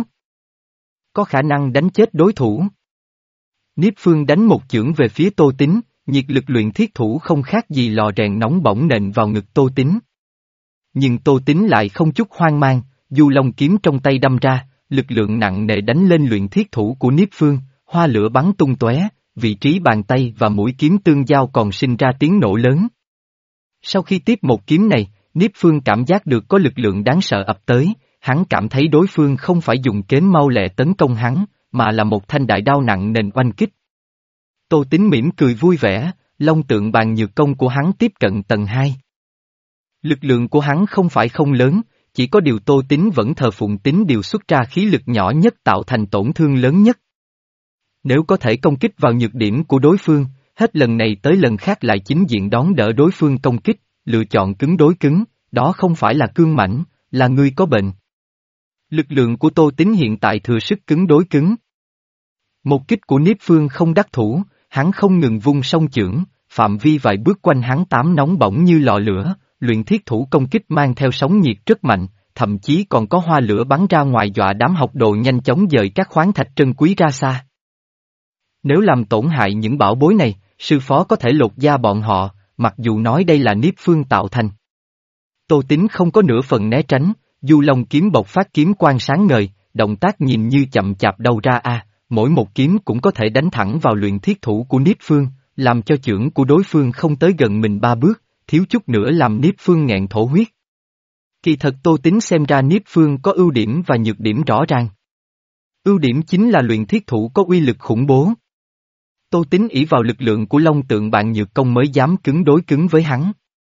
Có khả năng đánh chết đối thủ. Niếp Phương đánh một chưởng về phía Tô Tín, nhiệt lực luyện thiết thủ không khác gì lò rèn nóng bỏng nện vào ngực Tô Tín. Nhưng Tô Tín lại không chút hoang mang, du long kiếm trong tay đâm ra, lực lượng nặng nề đánh lên luyện thiết thủ của Niếp Phương, hoa lửa bắn tung tóe, vị trí bàn tay và mũi kiếm tương giao còn sinh ra tiếng nổ lớn. Sau khi tiếp một kiếm này, Niếp Phương cảm giác được có lực lượng đáng sợ ập tới, hắn cảm thấy đối phương không phải dùng kén mau lẹ tấn công hắn, mà là một thanh đại đao nặng nền oanh kích. Tô Tín mỉm cười vui vẻ, long tượng bàn nhược công của hắn tiếp cận tầng hai. Lực lượng của hắn không phải không lớn, chỉ có điều Tô Tín vẫn thờ phụng Tín điều xuất ra khí lực nhỏ nhất tạo thành tổn thương lớn nhất. Nếu có thể công kích vào nhược điểm của đối phương, hết lần này tới lần khác lại chính diện đón đỡ đối phương công kích, lựa chọn cứng đối cứng, đó không phải là cương mãnh, là ngươi có bệnh. Lực lượng của Tô Tín hiện tại thừa sức cứng đối cứng. Một kích của Niếp Phương không đắc thủ, hắn không ngừng vung song chưởng, phạm vi vài bước quanh hắn tám nóng bỏng như lò lửa, luyện thiết thủ công kích mang theo sóng nhiệt rất mạnh, thậm chí còn có hoa lửa bắn ra ngoài dọa đám học đồ nhanh chóng dời các khoáng thạch trân quý ra xa. Nếu làm tổn hại những bảo bối này, sư phó có thể lột da bọn họ, mặc dù nói đây là Niếp Phương tạo thành. Tô Tín không có nửa phần né tránh, du long kiếm bộc phát kiếm quang sáng ngời, động tác nhìn như chậm chạp đâu ra a, mỗi một kiếm cũng có thể đánh thẳng vào luyện thiết thủ của Niếp Phương, làm cho chưởng của đối phương không tới gần mình ba bước, thiếu chút nữa làm Niếp Phương nghẹn thổ huyết. Kỳ thật Tô Tín xem ra Niếp Phương có ưu điểm và nhược điểm rõ ràng. Ưu điểm chính là luyện thiết thủ có uy lực khủng bố. Tô Tín ỷ vào lực lượng của long tượng bạn nhược công mới dám cứng đối cứng với hắn.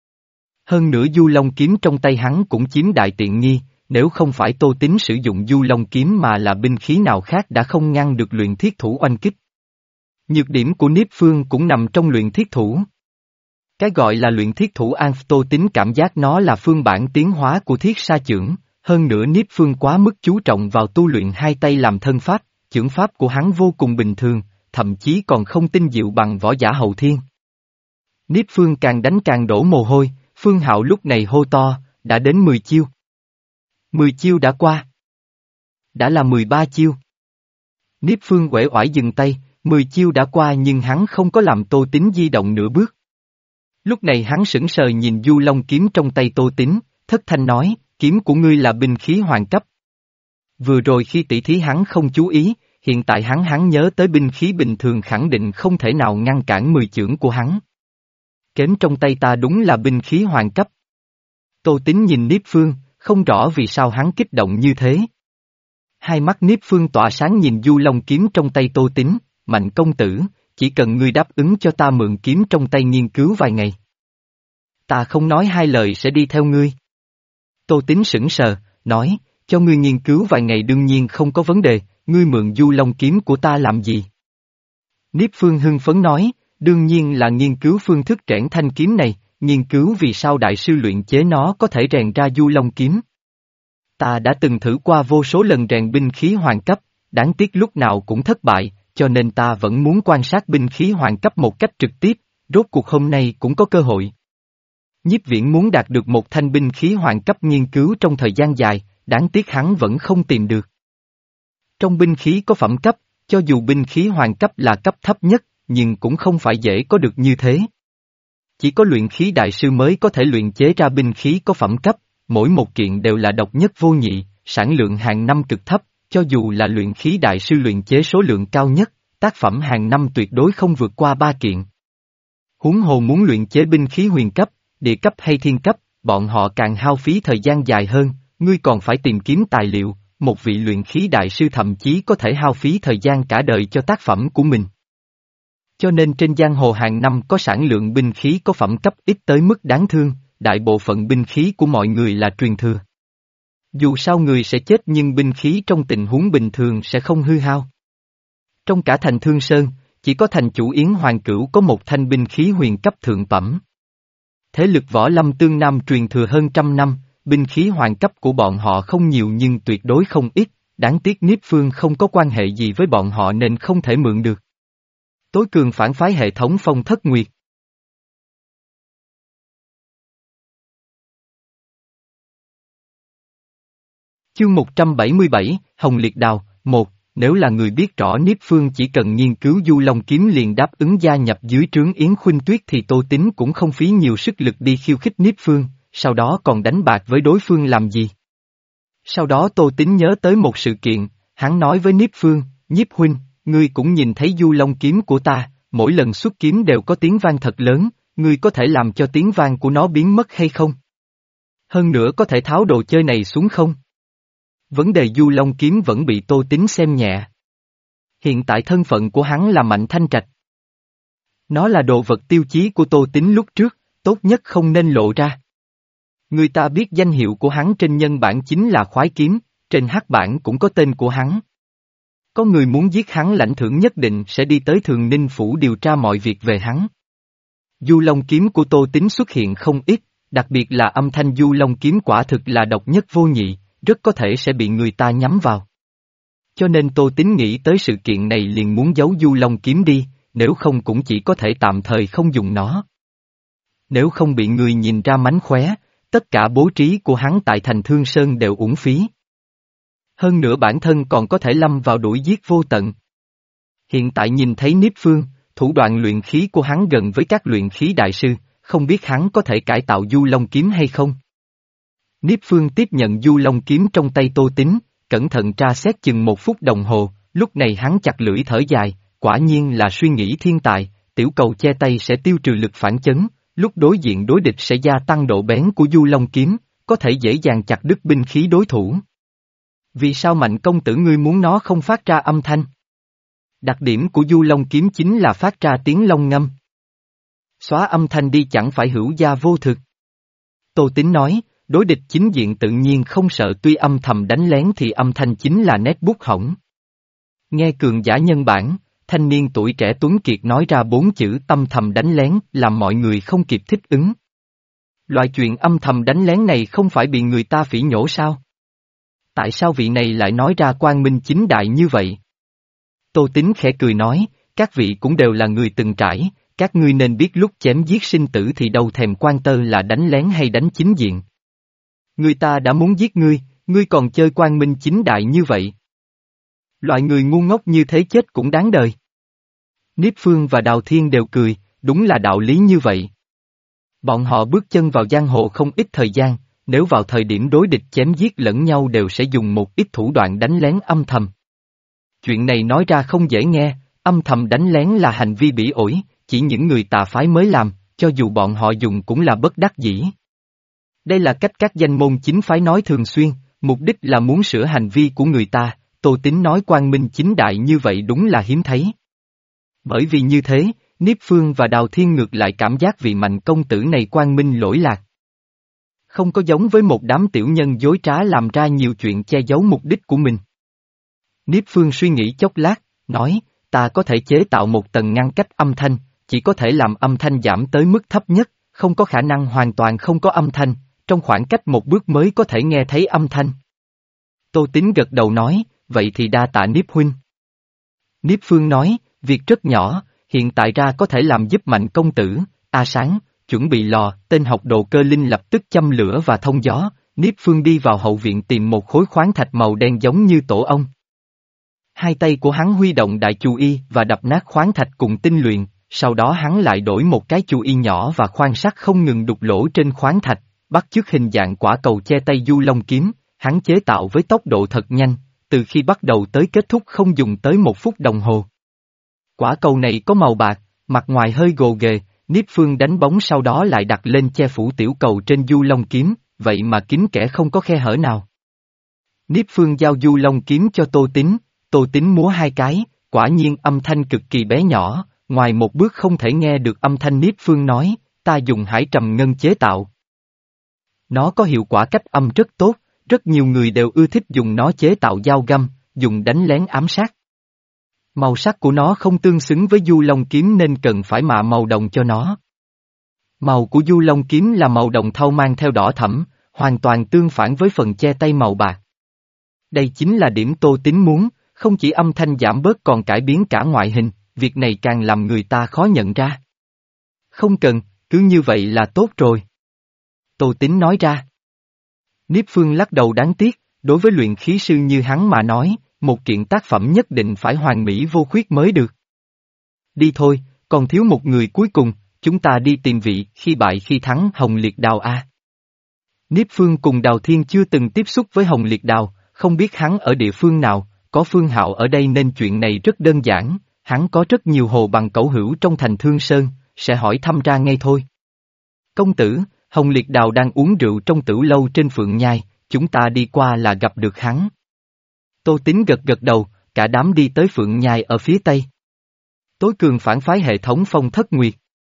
Hơn nữa du long kiếm trong tay hắn cũng chiếm đại tiện nghi, nếu không phải Tô Tín sử dụng du long kiếm mà là binh khí nào khác đã không ngăn được luyện thiết thủ oanh kích. Nhược điểm của Niếp Phương cũng nằm trong luyện thiết thủ. Cái gọi là luyện thiết thủ an Tô Tín cảm giác nó là phiên bản tiến hóa của thiết sa chưởng, hơn nữa Niếp Phương quá mức chú trọng vào tu luyện hai tay làm thân pháp, chưởng pháp của hắn vô cùng bình thường, thậm chí còn không tinh diệu bằng võ giả hậu thiên. Niếp Phương càng đánh càng đổ mồ hôi, Phương Hạo lúc này hô to, đã đến mười chiêu. Mười chiêu đã qua. Đã là mười ba chiêu. Niếp Phương uể oải dừng tay, mười chiêu đã qua nhưng hắn không có làm Tô Tín di động nửa bước. Lúc này hắn sững sờ nhìn Du Long kiếm trong tay Tô Tín, thất thanh nói, kiếm của ngươi là binh khí hoàng cấp. Vừa rồi khi tỷ thí hắn không chú ý, hiện tại hắn hắn nhớ tới binh khí bình thường khẳng định không thể nào ngăn cản mười chưởng của hắn. Kém trong tay ta đúng là binh khí hoàng cấp. Tô Tín nhìn Niếp Phương, không rõ vì sao hắn kích động như thế. Hai mắt Niếp Phương tỏa sáng nhìn Du Long kiếm trong tay Tô Tín, Mạnh công tử, chỉ cần ngươi đáp ứng cho ta mượn kiếm trong tay nghiên cứu vài ngày. Ta không nói hai lời sẽ đi theo ngươi. Tô Tín sững sờ, nói, cho ngươi nghiên cứu vài ngày đương nhiên không có vấn đề, ngươi mượn Du Long kiếm của ta làm gì? Niếp Phương hưng phấn nói, đương nhiên là nghiên cứu phương thức trảm thanh kiếm này, nghiên cứu vì sao đại sư luyện chế nó có thể rèn ra Du Long kiếm. Ta đã từng thử qua vô số lần rèn binh khí hoàng cấp, đáng tiếc lúc nào cũng thất bại, cho nên ta vẫn muốn quan sát binh khí hoàng cấp một cách trực tiếp, rốt cuộc hôm nay cũng có cơ hội. Nhiếp Viễn muốn đạt được một thanh binh khí hoàng cấp nghiên cứu trong thời gian dài, đáng tiếc hắn vẫn không tìm được. Trong binh khí có phẩm cấp, cho dù binh khí hoàng cấp là cấp thấp nhất, nhưng cũng không phải dễ có được như thế. Chỉ có luyện khí đại sư mới có thể luyện chế ra binh khí có phẩm cấp, mỗi một kiện đều là độc nhất vô nhị, sản lượng hàng năm cực thấp, cho dù là luyện khí đại sư luyện chế số lượng cao nhất, tác phẩm hàng năm tuyệt đối không vượt qua ba kiện. Huống hồ muốn luyện chế binh khí huyền cấp, địa cấp hay thiên cấp, bọn họ càng hao phí thời gian dài hơn, ngươi còn phải tìm kiếm tài liệu, một vị luyện khí đại sư thậm chí có thể hao phí thời gian cả đời cho tác phẩm của mình. Cho nên trên giang hồ hàng năm có sản lượng binh khí có phẩm cấp ít tới mức đáng thương, đại bộ phận binh khí của mọi người là truyền thừa. Dù sao người sẽ chết nhưng binh khí trong tình huống bình thường sẽ không hư hao. Trong cả thành Thương Sơn, chỉ có thành chủ Yến Hoàng Cửu có một thanh binh khí huyền cấp thượng phẩm. Thế lực võ lâm tương nam truyền thừa hơn trăm năm, binh khí hoàng cấp của bọn họ không nhiều nhưng tuyệt đối không ít, đáng tiếc Niếp Phương không có quan hệ gì với bọn họ nên không thể mượn được. Tối cường phản phái hệ thống Phong Thất Nguyệt. Chương một trăm bảy mươi bảy, Hồng Liệt Đào, một, nếu là người biết rõ Niếp Phương chỉ cần nghiên cứu Du Long kiếm liền đáp ứng gia nhập dưới trướng Yến Khuynh Tuyết thì Tô Tín cũng không phí nhiều sức lực đi khiêu khích Niếp Phương, sau đó còn đánh bạc với đối phương làm gì. Sau đó Tô Tín nhớ tới một sự kiện, hắn nói với Niếp Phương, Nhiếp huynh, ngươi cũng nhìn thấy Du Long kiếm của ta, mỗi lần xuất kiếm đều có tiếng vang thật lớn, ngươi có thể làm cho tiếng vang của nó biến mất hay không? Hơn nữa có thể tháo đồ chơi này xuống không? Vấn đề Du Long kiếm vẫn bị Tô Tín xem nhẹ. Hiện tại thân phận của hắn là Mạnh Thanh Trạch. Nó là đồ vật tiêu chí của Tô Tín lúc trước, tốt nhất không nên lộ ra. Người ta biết danh hiệu của hắn trên nhân bản chính là khoái kiếm, trên hắc bản cũng có tên của hắn. Có người muốn giết hắn lãnh thưởng nhất định sẽ đi tới Thường Ninh Phủ điều tra mọi việc về hắn. Du Long kiếm của Tô Tín xuất hiện không ít, đặc biệt là âm thanh Du Long kiếm quả thực là độc nhất vô nhị, rất có thể sẽ bị người ta nhắm vào. Cho nên Tô Tín nghĩ tới sự kiện này liền muốn giấu Du Long kiếm đi, nếu không cũng chỉ có thể tạm thời không dùng nó. Nếu không bị người nhìn ra mánh khóe, tất cả bố trí của hắn tại thành Thương Sơn đều uổng phí. Hơn nữa bản thân còn có thể lâm vào đuổi giết vô tận. Hiện tại nhìn thấy Niếp Phương, thủ đoạn luyện khí của hắn gần với các luyện khí đại sư, không biết hắn có thể cải tạo Du Long kiếm hay không. Niếp Phương tiếp nhận Du Long kiếm trong tay Tô Tín, cẩn thận tra xét chừng một phút đồng hồ, lúc này hắn chặt lưỡi thở dài, quả nhiên là suy nghĩ thiên tài, tiểu cầu che tay sẽ tiêu trừ lực phản chấn, lúc đối diện đối địch sẽ gia tăng độ bén của Du Long kiếm, có thể dễ dàng chặt đứt binh khí đối thủ. Vì sao Mạnh công tử ngươi muốn nó không phát ra âm thanh? Đặc điểm của Du Long kiếm chính là phát ra tiếng long ngâm. Xóa âm thanh đi chẳng phải hữu gia vô thực. Tô Tín nói, đối địch chính diện tự nhiên không sợ tuy âm thầm đánh lén thì âm thanh chính là nét bút hỏng. Nghe cường giả nhân bản, thanh niên tuổi trẻ tuấn kiệt nói ra bốn chữ âm thầm đánh lén làm mọi người không kịp thích ứng. Loại chuyện âm thầm đánh lén này không phải bị người ta phỉ nhổ sao? Tại sao vị này lại nói ra quang minh chính đại như vậy? Tô Tín khẽ cười nói, các vị cũng đều là người từng trải, các ngươi nên biết lúc chém giết sinh tử thì đâu thèm quan tơ là đánh lén hay đánh chính diện. Người ta đã muốn giết ngươi, ngươi còn chơi quang minh chính đại như vậy. Loại người ngu ngốc như thế chết cũng đáng đời. Niếp Phương và Đào Thiên đều cười, đúng là đạo lý như vậy. Bọn họ bước chân vào giang hồ không ít thời gian, nếu vào thời điểm đối địch chém giết lẫn nhau đều sẽ dùng một ít thủ đoạn đánh lén âm thầm. Chuyện này nói ra không dễ nghe, âm thầm đánh lén là hành vi bỉ ổi, chỉ những người tà phái mới làm, cho dù bọn họ dùng cũng là bất đắc dĩ. Đây là cách các danh môn chính phái nói thường xuyên, mục đích là muốn sửa hành vi của người ta, Tô Tín nói quang minh chính đại như vậy đúng là hiếm thấy. Bởi vì như thế, Niếp Phương và Đào Thiên ngược lại cảm giác vị Mạnh công tử này quang minh lỗi lạc. Không có giống với một đám tiểu nhân dối trá làm ra nhiều chuyện che giấu mục đích của mình. Niếp Phương suy nghĩ chốc lát, nói, ta có thể chế tạo một tầng ngăn cách âm thanh, chỉ có thể làm âm thanh giảm tới mức thấp nhất, không có khả năng hoàn toàn không có âm thanh, trong khoảng cách một bước mới có thể nghe thấy âm thanh. Tô Tín gật đầu nói, vậy thì đa tạ Niếp huynh. Niếp Phương nói, việc rất nhỏ, hiện tại ra có thể làm giúp Mạnh công tử. A Sáng, chuẩn bị lò, tên học đồ Cơ Linh lập tức châm lửa và thông gió, Niếp Phương đi vào hậu viện tìm một khối khoáng thạch màu đen giống như tổ ong. Hai tay của hắn huy động đại chu y và đập nát khoáng thạch cùng tinh luyện, sau đó hắn lại đổi một cái chu y nhỏ và khoan sắt không ngừng đục lỗ trên khoáng thạch, bắt chước hình dạng quả cầu che tay du long kiếm, hắn chế tạo với tốc độ thật nhanh, từ khi bắt đầu tới kết thúc không dùng tới một phút đồng hồ. Quả cầu này có màu bạc, mặt ngoài hơi gồ ghề, Niếp Phương đánh bóng sau đó lại đặt lên che phủ tiểu cầu trên du long kiếm, vậy mà kín kẽ không có khe hở nào. Niếp Phương giao du long kiếm cho Tô Tín, Tô Tín múa hai cái, quả nhiên âm thanh cực kỳ bé nhỏ, ngoài một bước không thể nghe được âm thanh. Niếp Phương nói, ta dùng hải trầm ngân chế tạo. Nó có hiệu quả cách âm rất tốt, rất nhiều người đều ưa thích dùng nó chế tạo dao găm, dùng đánh lén ám sát. Màu sắc của nó không tương xứng với du long kiếm nên cần phải mạ màu đồng cho nó. Màu của du long kiếm là màu đồng thau mang theo đỏ thẫm, hoàn toàn tương phản với phần che tay màu bạc. Đây chính là điểm Tô Tín muốn, không chỉ âm thanh giảm bớt còn cải biến cả ngoại hình, việc này càng làm người ta khó nhận ra. Không cần, cứ như vậy là tốt rồi. Tô Tín nói ra. Niếp Phương lắc đầu đáng tiếc, đối với luyện khí sư như hắn mà nói, một kiện tác phẩm nhất định phải hoàn mỹ vô khuyết mới được. Đi thôi, còn thiếu một người cuối cùng, chúng ta đi tìm vị khi bại khi thắng Hồng Liệt Đào A. Niếp Phương cùng Đào Thiên chưa từng tiếp xúc với Hồng Liệt Đào, không biết hắn ở địa phương nào, có Phương Hạo ở đây nên chuyện này rất đơn giản, hắn có rất nhiều hồ bằng cẩu hữu trong thành Thương Sơn, sẽ hỏi thăm ra ngay thôi. Công tử, Hồng Liệt Đào đang uống rượu trong tửu lâu trên Phượng Nhai, chúng ta đi qua là gặp được hắn. Tô Tín gật gật đầu, cả đám đi tới Phượng Nhai ở phía tây. Tối cường phản phái hệ thống Phong Thất Nguyệt.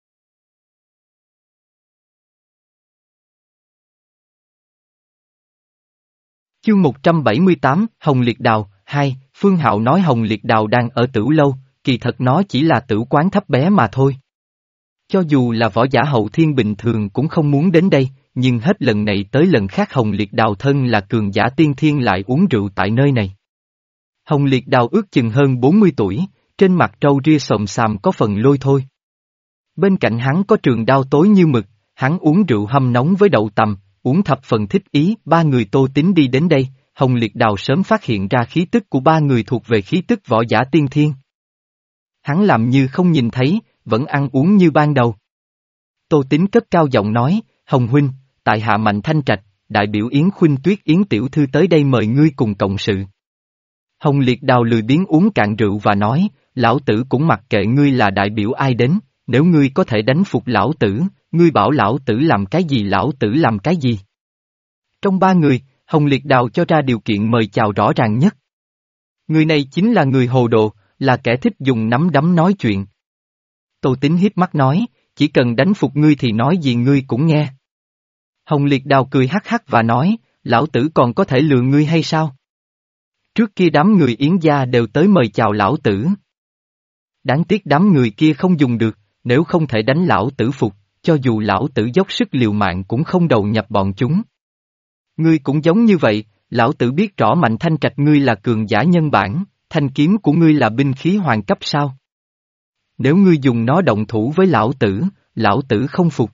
Chương một trăm bảy mươi tám, Hồng Liệt Đào, hai, Phương Hạo nói Hồng Liệt Đào đang ở Tửu Lâu, kỳ thật nó chỉ là tửu quán thấp bé mà thôi. Cho dù là võ giả hậu thiên bình thường cũng không muốn đến đây, nhưng hết lần này tới lần khác Hồng Liệt Đào thân là cường giả tiên thiên lại uống rượu tại nơi này. Hồng Liệt Đào ước chừng hơn bốn mươi tuổi, trên mặt râu ria xồm xàm có phần lôi thôi. Bên cạnh hắn có trường đao tối như mực, hắn uống rượu hâm nóng với đậu tằm, uống thập phần thích ý. Ba người Tô Tín đi đến đây, Hồng Liệt Đào sớm phát hiện ra khí tức của ba người thuộc về khí tức võ giả tiên thiên. Hắn làm như không nhìn thấy, vẫn ăn uống như ban đầu. Tô Tín cất cao giọng nói, Hồng huynh, tại hạ Mạnh Thanh Trạch, đại biểu Yến Khuynh Tuyết Yến tiểu thư tới đây mời ngươi cùng cộng sự. Hồng Liệt Đào lười biếng uống cạn rượu và nói, lão tử cũng mặc kệ ngươi là đại biểu ai đến, nếu ngươi có thể đánh phục lão tử, ngươi bảo lão tử làm cái gì lão tử làm cái gì. Trong ba người, Hồng Liệt Đào cho ra điều kiện mời chào rõ ràng nhất. Người này chính là người hồ đồ, là kẻ thích dùng nắm đấm nói chuyện. Tô Tín hiếp mắt nói, chỉ cần đánh phục ngươi thì nói gì ngươi cũng nghe. Hồng Liệt Đào cười hắc hắc và nói, lão tử còn có thể lừa ngươi hay sao? Trước kia đám người Yến gia đều tới mời chào lão tử. Đáng tiếc đám người kia không dùng được, nếu không thể đánh lão tử phục, cho dù lão tử dốc sức liều mạng cũng không đầu nhập bọn chúng. Ngươi cũng giống như vậy, lão tử biết rõ Mạnh Thanh Trạch ngươi là cường giả nhân bản, thanh kiếm của ngươi là binh khí hoàng cấp sao? Nếu ngươi dùng nó động thủ với lão tử, lão tử không phục.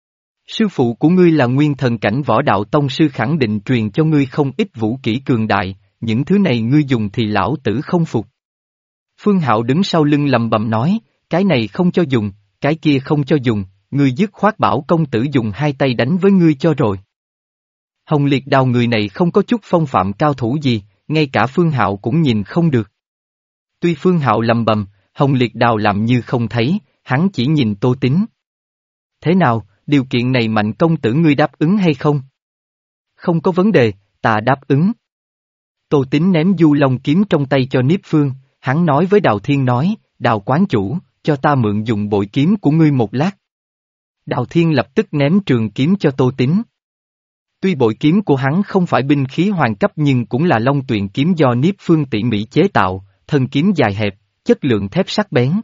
Sư phụ của ngươi là nguyên thần cảnh võ đạo tông sư khẳng định truyền cho ngươi không ít vũ kỹ cường đại, những thứ này ngươi dùng thì lão tử không phục. Phương Hạo đứng sau lưng lầm bầm nói, cái này không cho dùng, cái kia không cho dùng, ngươi dứt khoát bảo công tử dùng hai tay đánh với ngươi cho rồi. Hồng Liệt Đào người này không có chút phong phạm cao thủ gì, ngay cả Phương Hạo cũng nhìn không được. Tuy Phương Hạo lầm bầm, Hồng Liệt Đào làm như không thấy, hắn chỉ nhìn Tô Tín. Thế nào, điều kiện này Mạnh công tử ngươi đáp ứng hay không? Không có vấn đề, ta đáp ứng. Tô Tín ném Du Long kiếm trong tay cho Niếp Phương, hắn nói với Đào Thiên nói, Đào quán chủ, cho ta mượn dùng bội kiếm của ngươi một lát. Đào Thiên lập tức ném trường kiếm cho Tô Tín. Tuy bội kiếm của hắn không phải binh khí hoàng cấp nhưng cũng là Long Tuyền kiếm do Niếp Phương tỉ mỉ chế tạo, thân kiếm dài hẹp, chất lượng thép sắc bén.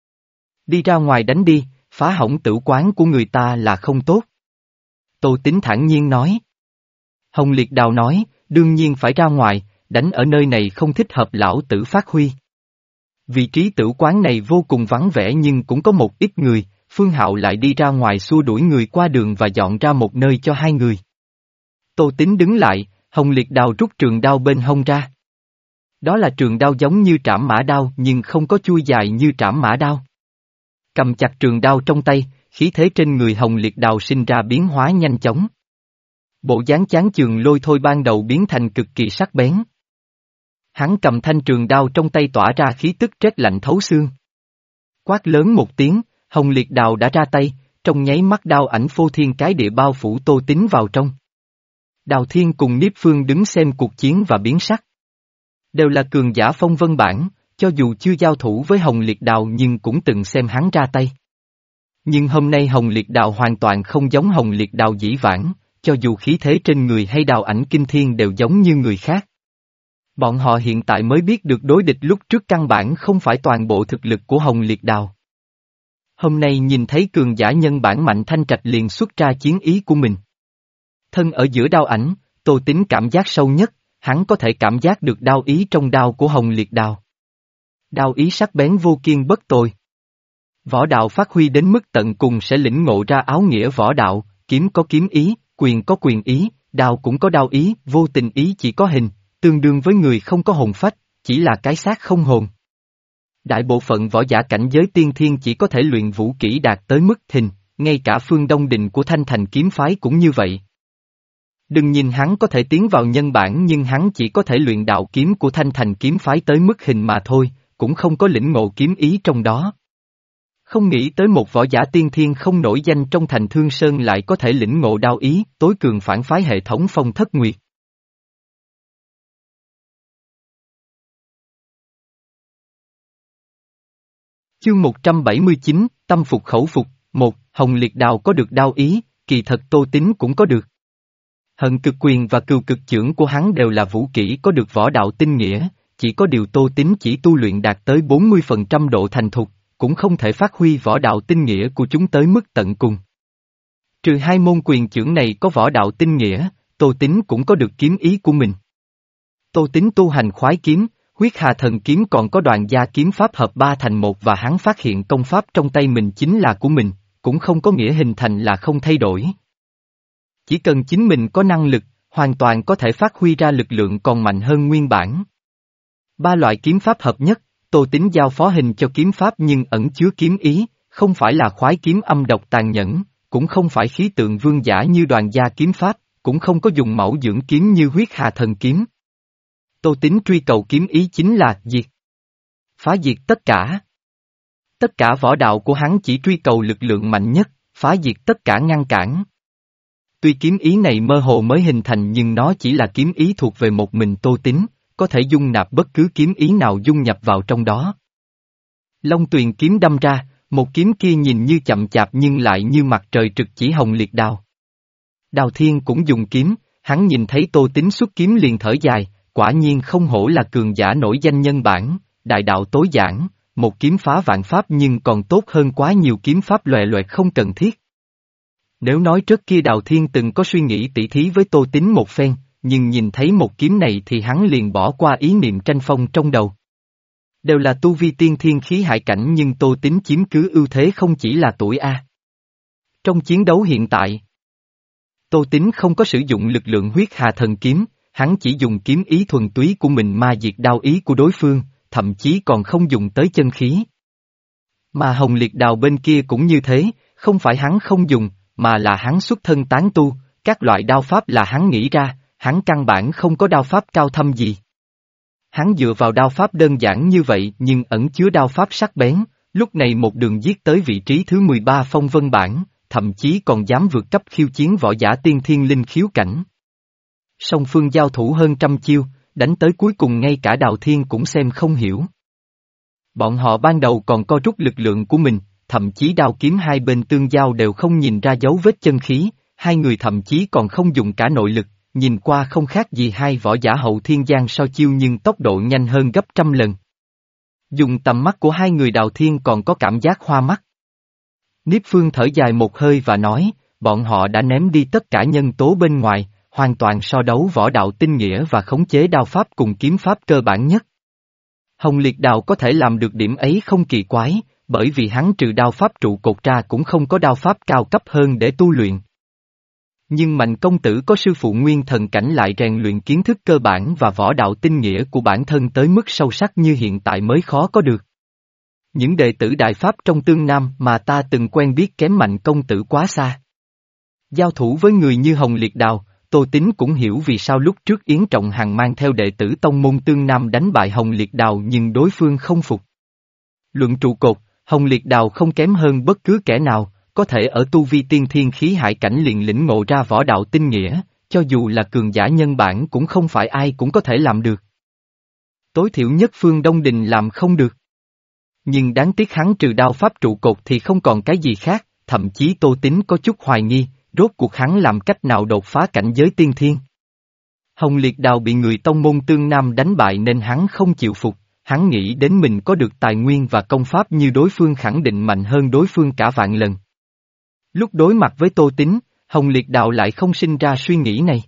Đi ra ngoài đánh đi, phá hỏng tử quán của người ta là không tốt. Tô Tín thản nhiên nói. Hồng Liệt Đào nói, đương nhiên phải ra ngoài, đánh ở nơi này không thích hợp lão tử phát huy. Vị trí tử quán này vô cùng vắng vẻ nhưng cũng có một ít người, Phương Hạo lại đi ra ngoài xua đuổi người qua đường và dọn ra một nơi cho hai người. Tô Tín đứng lại, Hồng Liệt Đào rút trường đao bên hông ra. Đó là trường đao giống như trảm mã đao nhưng không có chuôi dài như trảm mã đao. Cầm chặt trường đao trong tay, khí thế trên người Hồng Liệt Đào sinh ra biến hóa nhanh chóng. Bộ dáng chán chường lôi thôi ban đầu biến thành cực kỳ sắc bén. Hắn cầm thanh trường đao trong tay tỏa ra khí tức rét lạnh thấu xương. Quát lớn một tiếng, Hồng Liệt Đào đã ra tay, trong nháy mắt đao ảnh phô thiên cái địa bao phủ Tô Tín vào trong. Đào Thiên cùng Niếp Phương đứng xem cuộc chiến và biến sắc. Đều là cường giả phong vân bản, cho dù chưa giao thủ với Hồng Liệt Đào nhưng cũng từng xem hắn ra tay. Nhưng hôm nay Hồng Liệt Đào hoàn toàn không giống Hồng Liệt Đào dĩ vãng, cho dù khí thế trên người hay đào ảnh kinh thiên đều giống như người khác. Bọn họ hiện tại mới biết được đối địch lúc trước căn bản không phải toàn bộ thực lực của Hồng Liệt Đào. Hôm nay nhìn thấy cường giả nhân bản Mạnh Thanh Trạch liền xuất ra chiến ý của mình. Thân ở giữa đao ảnh, Tô Tín cảm giác sâu nhất, hắn có thể cảm giác được đao ý trong đao của Hồng Liệt Đào. Đao ý sắc bén vô kiên bất tồi. Võ đạo phát huy đến mức tận cùng sẽ lĩnh ngộ ra áo nghĩa võ đạo, kiếm có kiếm ý, quyền có quyền ý, đao cũng có đao ý, vô tình ý chỉ có hình, tương đương với người không có hồn phách, chỉ là cái xác không hồn. Đại bộ phận võ giả cảnh giới tiên thiên chỉ có thể luyện vũ kỹ đạt tới mức hình, ngay cả Phương Đông Đình của Thanh Thành kiếm phái cũng như vậy. Đừng nhìn hắn có thể tiến vào nhân bản nhưng hắn chỉ có thể luyện đạo kiếm của Thanh Thành kiếm phái tới mức hình mà thôi, cũng không có lĩnh ngộ kiếm ý trong đó. Không nghĩ tới một võ giả tiên thiên không nổi danh trong thành Thương Sơn lại có thể lĩnh ngộ đao ý, tối cường phản phái hệ thống Phong Thất Nguyệt. Chương một trăm bảy mươi chín, tâm phục khẩu phục, một, Hồng Liệt Đào có được đao ý, kỳ thật Tô Tín cũng có được. Hận cực quyền và cừu cực chưởng của hắn đều là vũ kỹ có được võ đạo tinh nghĩa, chỉ có điều Tô Tín chỉ tu luyện đạt tới bốn mươi phần trăm độ thành thục, cũng không thể phát huy võ đạo tinh nghĩa của chúng tới mức tận cùng. Trừ hai môn quyền chưởng này có võ đạo tinh nghĩa, Tô Tín cũng có được kiếm ý của mình. Tô Tín tu hành khoái kiếm, huyết hà thần kiếm còn có đoàn gia kiếm pháp hợp ba thành một và hắn phát hiện công pháp trong tay mình chính là của mình, cũng không có nghĩa hình thành là không thay đổi. Chỉ cần chính mình có năng lực, hoàn toàn có thể phát huy ra lực lượng còn mạnh hơn nguyên bản. Ba loại kiếm pháp hợp nhất, Tô Tín giao phó hình cho kiếm pháp nhưng ẩn chứa kiếm ý, không phải là khoái kiếm âm độc tàn nhẫn, cũng không phải khí tượng vương giả như đoàn gia kiếm pháp, cũng không có dùng mẫu dưỡng kiếm như huyết hà thần kiếm. Tô Tín truy cầu kiếm ý chính là diệt. Phá diệt tất cả. Tất cả võ đạo của hắn chỉ truy cầu lực lượng mạnh nhất, phá diệt tất cả ngăn cản. Tuy kiếm ý này mơ hồ mới hình thành nhưng nó chỉ là kiếm ý thuộc về một mình Tô Tín, có thể dung nạp bất cứ kiếm ý nào dung nhập vào trong đó. Long Tuyền kiếm đâm ra, một kiếm kia nhìn như chậm chạp nhưng lại như mặt trời trực chỉ Hồng Liệt Đào. Đào Thiên cũng dùng kiếm, hắn nhìn thấy Tô Tín xuất kiếm liền thở dài, quả nhiên không hổ là cường giả nổi danh nhân bản, đại đạo tối giản, một kiếm phá vạn pháp nhưng còn tốt hơn quá nhiều kiếm pháp loè loẹt không cần thiết. Nếu nói trước kia Đào Thiên từng có suy nghĩ tỉ thí với Tô Tín một phen, nhưng nhìn thấy một kiếm này thì hắn liền bỏ qua ý niệm tranh phong trong đầu. Đều là tu vi tiên thiên khí hải cảnh nhưng Tô Tín chiếm cứ ưu thế không chỉ là tuổi A. Trong chiến đấu hiện tại, Tô Tín không có sử dụng lực lượng huyết hà thần kiếm, hắn chỉ dùng kiếm ý thuần túy của mình ma diệt đao ý của đối phương, thậm chí còn không dùng tới chân khí. Mà Hồng Liệt Đào bên kia cũng như thế, không phải hắn không dùng, mà là hắn xuất thân tán tu, các loại đao pháp là hắn nghĩ ra, hắn căn bản không có đao pháp cao thâm gì. Hắn dựa vào đao pháp đơn giản như vậy nhưng ẩn chứa đao pháp sắc bén, lúc này một đường giết tới vị trí thứ mười ba phong vân bảng, thậm chí còn dám vượt cấp khiêu chiến võ giả tiên thiên linh khiếu cảnh. Song phương giao thủ hơn trăm chiêu, đánh tới cuối cùng ngay cả Đào Thiên cũng xem không hiểu. Bọn họ ban đầu còn co rút lực lượng của mình, thậm chí đao kiếm hai bên tương giao đều không nhìn ra dấu vết chân khí, hai người thậm chí còn không dùng cả nội lực, nhìn qua không khác gì hai võ giả hậu thiên giang so chiêu nhưng tốc độ nhanh hơn gấp trăm lần. Dùng tầm mắt của hai người Đào Thiên còn có cảm giác hoa mắt. Niếp Phương thở dài một hơi và nói, bọn họ đã ném đi tất cả nhân tố bên ngoài, hoàn toàn so đấu võ đạo tinh nghĩa và khống chế đao pháp cùng kiếm pháp cơ bản nhất. Hồng Liệt Đào có thể làm được điểm ấy không kỳ quái, bởi vì hắn trừ đao pháp trụ cột ra cũng không có đao pháp cao cấp hơn để tu luyện. Nhưng Mạnh công tử có sư phụ nguyên thần cảnh lại rèn luyện kiến thức cơ bản và võ đạo tinh nghĩa của bản thân tới mức sâu sắc như hiện tại mới khó có được. Những đệ tử đại pháp trong tương nam mà ta từng quen biết kém Mạnh công tử quá xa. Giao thủ với người như Hồng Liệt Đào, Tô Tín cũng hiểu vì sao lúc trước Yến Trọng Hằng mang theo đệ tử tông môn tương nam đánh bại Hồng Liệt Đào nhưng đối phương không phục. Luận trụ cột, Hồng Liệt Đào không kém hơn bất cứ kẻ nào, có thể ở tu vi tiên thiên khí hải cảnh liền lĩnh ngộ ra võ đạo tinh nghĩa, cho dù là cường giả nhân bản cũng không phải ai cũng có thể làm được. Tối thiểu nhất Phương Đông Đình làm không được. Nhưng đáng tiếc hắn trừ đao pháp trụ cột thì không còn cái gì khác, thậm chí Tô Tín có chút hoài nghi, rốt cuộc hắn làm cách nào đột phá cảnh giới tiên thiên. Hồng Liệt Đào bị người tông môn tương nam đánh bại nên hắn không chịu phục, hắn nghĩ đến mình có được tài nguyên và công pháp như đối phương khẳng định mạnh hơn đối phương cả vạn lần. Lúc đối mặt với Tô Tín, Hồng Liệt Đạo lại không sinh ra suy nghĩ này.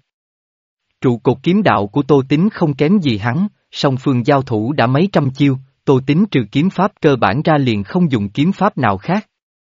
Trụ cột kiếm đạo của Tô Tín không kém gì hắn, song phương giao thủ đã mấy trăm chiêu, Tô Tín trừ kiếm pháp cơ bản ra liền không dùng kiếm pháp nào khác.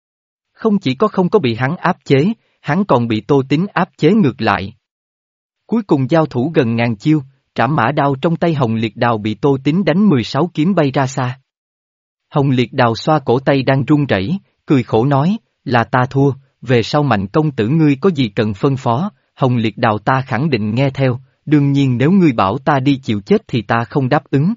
Không chỉ có không có bị hắn áp chế, hắn còn bị Tô Tín áp chế ngược lại. Cuối cùng giao thủ gần ngàn chiêu, trảm mã đao trong tay Hồng Liệt Đào bị Tô Tín đánh mười sáu kiếm bay ra xa. Hồng Liệt Đào xoa cổ tay đang run rẩy, cười khổ nói, là ta thua, về sau Mạnh công tử ngươi có gì cần phân phó, Hồng Liệt Đào ta khẳng định nghe theo, đương nhiên nếu ngươi bảo ta đi chịu chết thì ta không đáp ứng.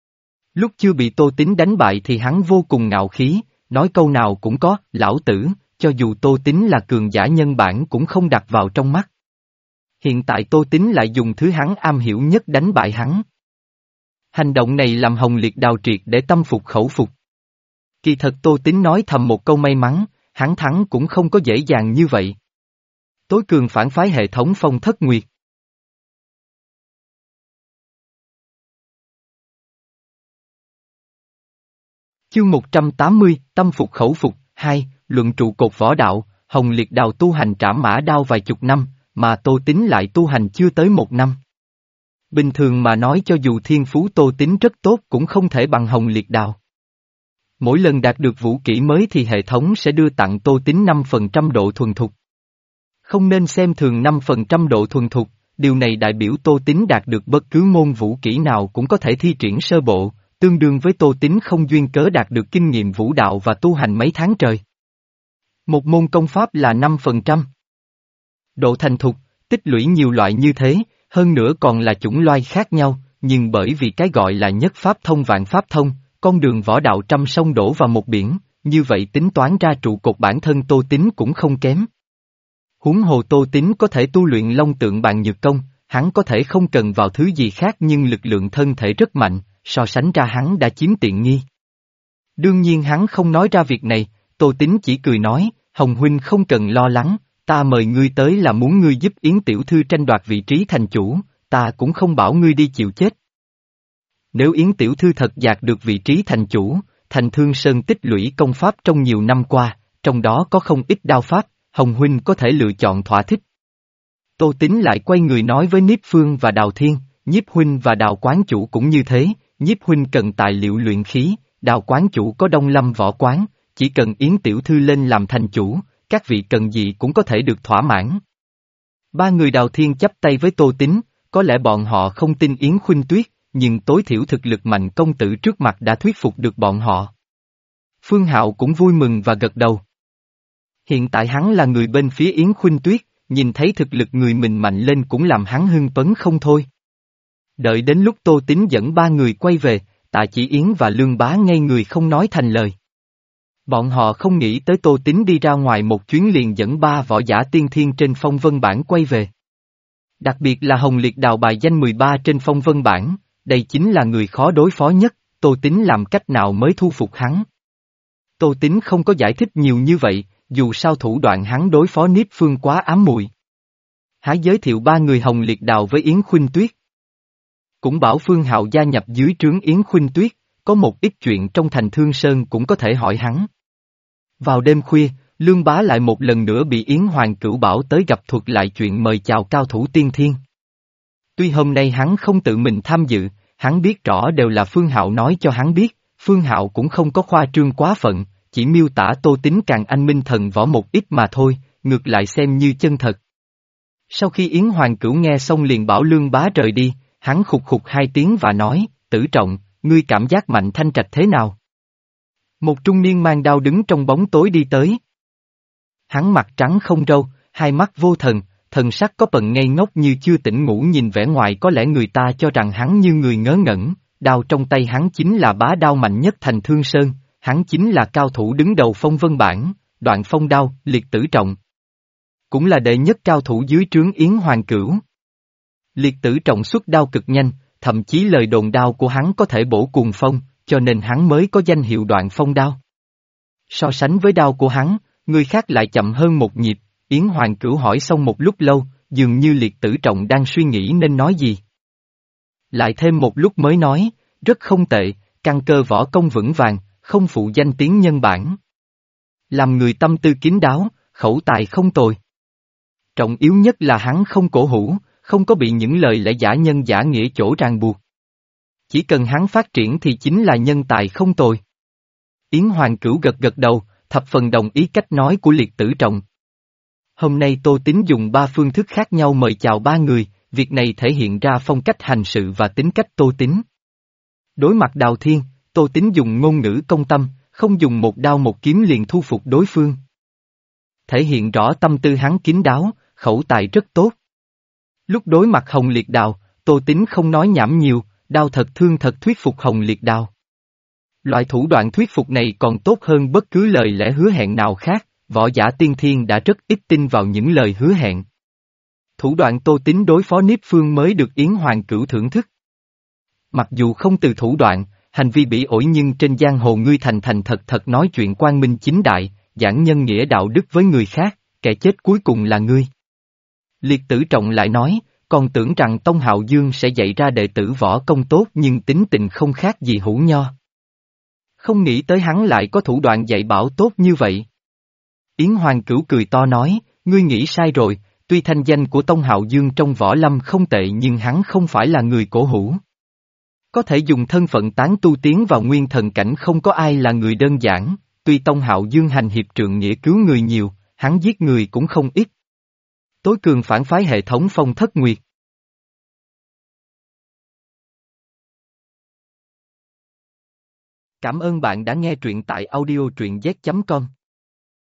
Lúc chưa bị Tô Tín đánh bại thì hắn vô cùng ngạo khí, nói câu nào cũng có, lão tử, cho dù Tô Tín là cường giả nhân bản cũng không đặt vào trong mắt. Hiện tại Tô Tín lại dùng thứ hắn am hiểu nhất đánh bại hắn. Hành động này làm Hồng Liệt Đào triệt để tâm phục khẩu phục. Kỳ thật Tô Tín nói thầm một câu may mắn, hắn thắng cũng không có dễ dàng như vậy. Tối cường phản phái hệ thống Phong Thất Nguyệt. Chương một trăm tám mươi, tâm phục khẩu phục, hai, luận trụ cột võ đạo, Hồng Liệt Đào tu hành trảm mã đao vài chục năm, mà Tô Tín lại tu hành chưa tới một năm. Bình thường mà nói cho dù thiên phú Tô Tín rất tốt cũng không thể bằng Hồng Liệt Đào. Mỗi lần đạt được vũ kỹ mới thì hệ thống sẽ đưa tặng Tô Tín năm phần trăm độ thuần thục. Không nên xem thường năm phần trăm độ thuần thục, điều này đại biểu Tô Tín đạt được bất cứ môn vũ kỹ nào cũng có thể thi triển sơ bộ, tương đương với Tô Tín không duyên cớ đạt được kinh nghiệm vũ đạo và tu hành mấy tháng trời. Một môn công pháp là năm phần trăm. Độ thành thục, tích lũy nhiều loại như thế, hơn nữa còn là chủng loại khác nhau, nhưng bởi vì cái gọi là nhất pháp thông vạn pháp thông, con đường võ đạo trăm sông đổ vào một biển, như vậy tính toán ra trụ cột bản thân Tô Tín cũng không kém. Huống hồ Tô Tín có thể tu luyện long tượng bàn nhược công, hắn có thể không cần vào thứ gì khác nhưng lực lượng thân thể rất mạnh, so sánh ra hắn đã chiếm tiện nghi. Đương nhiên hắn không nói ra việc này, Tô Tín chỉ cười nói, Hồng huynh không cần lo lắng, ta mời ngươi tới là muốn ngươi giúp Yến tiểu thư tranh đoạt vị trí thành chủ, ta cũng không bảo ngươi đi chịu chết. Nếu Yến tiểu thư thật dạt được vị trí thành chủ, Thành Thương Sơn tích lũy công pháp trong nhiều năm qua, trong đó có không ít đao pháp, Hồng huynh có thể lựa chọn thỏa thích. Tô Tín lại quay người nói với Niếp Phương và Đào Thiên, Nhiếp huynh và Đào quán chủ cũng như thế, nhiếp huynh cần tài liệu luyện khí, Đào quán chủ có Đông Lâm võ quán, chỉ cần Yến tiểu thư lên làm thành chủ, các vị cần gì cũng có thể được thỏa mãn. Ba người Đào Thiên chắp tay với Tô Tín, có lẽ bọn họ không tin Yến Khuynh Tuyết, nhưng tối thiểu thực lực mạnh công tử trước mặt đã thuyết phục được bọn họ. Phương Hạo cũng vui mừng và gật đầu. Hiện tại hắn là người bên phía Yến Khuynh Tuyết, nhìn thấy thực lực người mình mạnh lên cũng làm hắn hưng phấn không thôi. Đợi đến lúc Tô Tín dẫn ba người quay về, Tạ Chỉ Yến và Lương Bá ngây người không nói thành lời. Bọn họ không nghĩ tới Tô Tín đi ra ngoài một chuyến liền dẫn ba võ giả tiên thiên trên phong vân bảng quay về. Đặc biệt là Hồng Liệt Đào bài danh mười ba trên phong vân bảng, đây chính là người khó đối phó nhất, Tô Tín làm cách nào mới thu phục hắn. Tô Tín không có giải thích nhiều như vậy, dù sao thủ đoạn hắn đối phó Niếp Phương quá ám muội. Hắn giới thiệu ba người Hồng Liệt Đào với Yến Khuynh Tuyết. Cũng bảo Phương Hạo gia nhập dưới trướng Yến Khuynh Tuyết, có một ít chuyện trong thành Thương Sơn cũng có thể hỏi hắn. Vào đêm khuya, Lương Bá lại một lần nữa bị Yến Hoàng Cửu bảo tới gặp thuật lại chuyện mời chào cao thủ tiên thiên. Tuy hôm nay hắn không tự mình tham dự, hắn biết rõ đều là Phương Hạo nói cho hắn biết, Phương Hạo cũng không có khoa trương quá phận, chỉ miêu tả Tô Tín càng anh minh thần võ một ít mà thôi, ngược lại xem như chân thật. Sau khi Yến Hoàng Cửu nghe xong liền bảo Lương Bá rời đi, hắn khục khục hai tiếng và nói, Tử Trọng, ngươi cảm giác Mạnh Thanh Trạch thế nào? Một trung niên mang đao đứng trong bóng tối đi tới. Hắn mặt trắng không râu, hai mắt vô thần, thần sắc có phần ngây ngốc như chưa tỉnh ngủ, nhìn vẻ ngoài có lẽ người ta cho rằng hắn như người ngớ ngẩn, đao trong tay hắn chính là bá đao mạnh nhất thành Thương Sơn, hắn chính là cao thủ đứng đầu phong vân bảng, Đoạn Phong Đao, Liệt Tử Trọng. Cũng là đệ nhất cao thủ dưới trướng Yến Hoàng Cửu. Liệt Tử Trọng xuất đao cực nhanh, thậm chí lời đồn đao của hắn có thể bổ cuồng phong, cho nên hắn mới có danh hiệu Đoạn Phong Đao. So sánh với đao của hắn, người khác lại chậm hơn một nhịp, Yến Hoàng Cửu hỏi xong một lúc lâu, dường như Liệt Tử Trọng đang suy nghĩ nên nói gì. Lại thêm một lúc mới nói, rất không tệ, căn cơ võ công vững vàng, không phụ danh tiếng nhân bản. Làm người tâm tư kín đáo, khẩu tài không tồi. Trọng yếu nhất là hắn không cổ hủ, không có bị những lời lẽ giả nhân giả nghĩa chỗ ràng buộc. Chỉ cần hắn phát triển thì chính là nhân tài không tồi. Yến Hoàng Cửu gật gật đầu, thập phần đồng ý cách nói của Liệt Tử Trọng. Hôm nay Tô Tín dùng ba phương thức khác nhau mời chào ba người, việc này thể hiện ra phong cách hành sự và tính cách Tô Tín. Đối mặt Đào Thiên, Tô Tín dùng ngôn ngữ công tâm, không dùng một đao một kiếm liền thu phục đối phương. Thể hiện rõ tâm tư hắn kín đáo, khẩu tài rất tốt. Lúc đối mặt Hồng Liệt Đào, Tô Tín không nói nhảm nhiều, đao thật thương thật thuyết phục Hồng Liệt Đào. Loại thủ đoạn thuyết phục này còn tốt hơn bất cứ lời lẽ hứa hẹn nào khác, võ giả tiên thiên đã rất ít tin vào những lời hứa hẹn. Thủ đoạn Tô Tín đối phó Niếp Phương mới được Yến Hoàng Cửu thưởng thức. Mặc dù không từ thủ đoạn, hành vi bỉ ổi nhưng trên giang hồ ngươi thành thành thật thật nói chuyện quang minh chính đại, giảng nhân nghĩa đạo đức với người khác, kẻ chết cuối cùng là ngươi. Liệt Tử Trọng lại nói, còn tưởng rằng Tông Hạo Dương sẽ dạy ra đệ tử võ công tốt nhưng tính tình không khác gì hủ nho. Không nghĩ tới hắn lại có thủ đoạn dạy bảo tốt như vậy. Yến Hoàng Cửu cười to nói, ngươi nghĩ sai rồi, tuy thanh danh của Tông Hạo Dương trong võ lâm không tệ nhưng hắn không phải là người cổ hủ. Có thể dùng thân phận tán tu tiến vào nguyên thần cảnh, không có ai là người đơn giản, tuy Tông Hạo Dương hành hiệp trượng nghĩa cứu người nhiều, hắn giết người cũng không ít. Tối cường phản phái hệ thống Phong Thất Nguyệt. Cảm ơn bạn đã nghe truyện tại audio truyện z chấm com.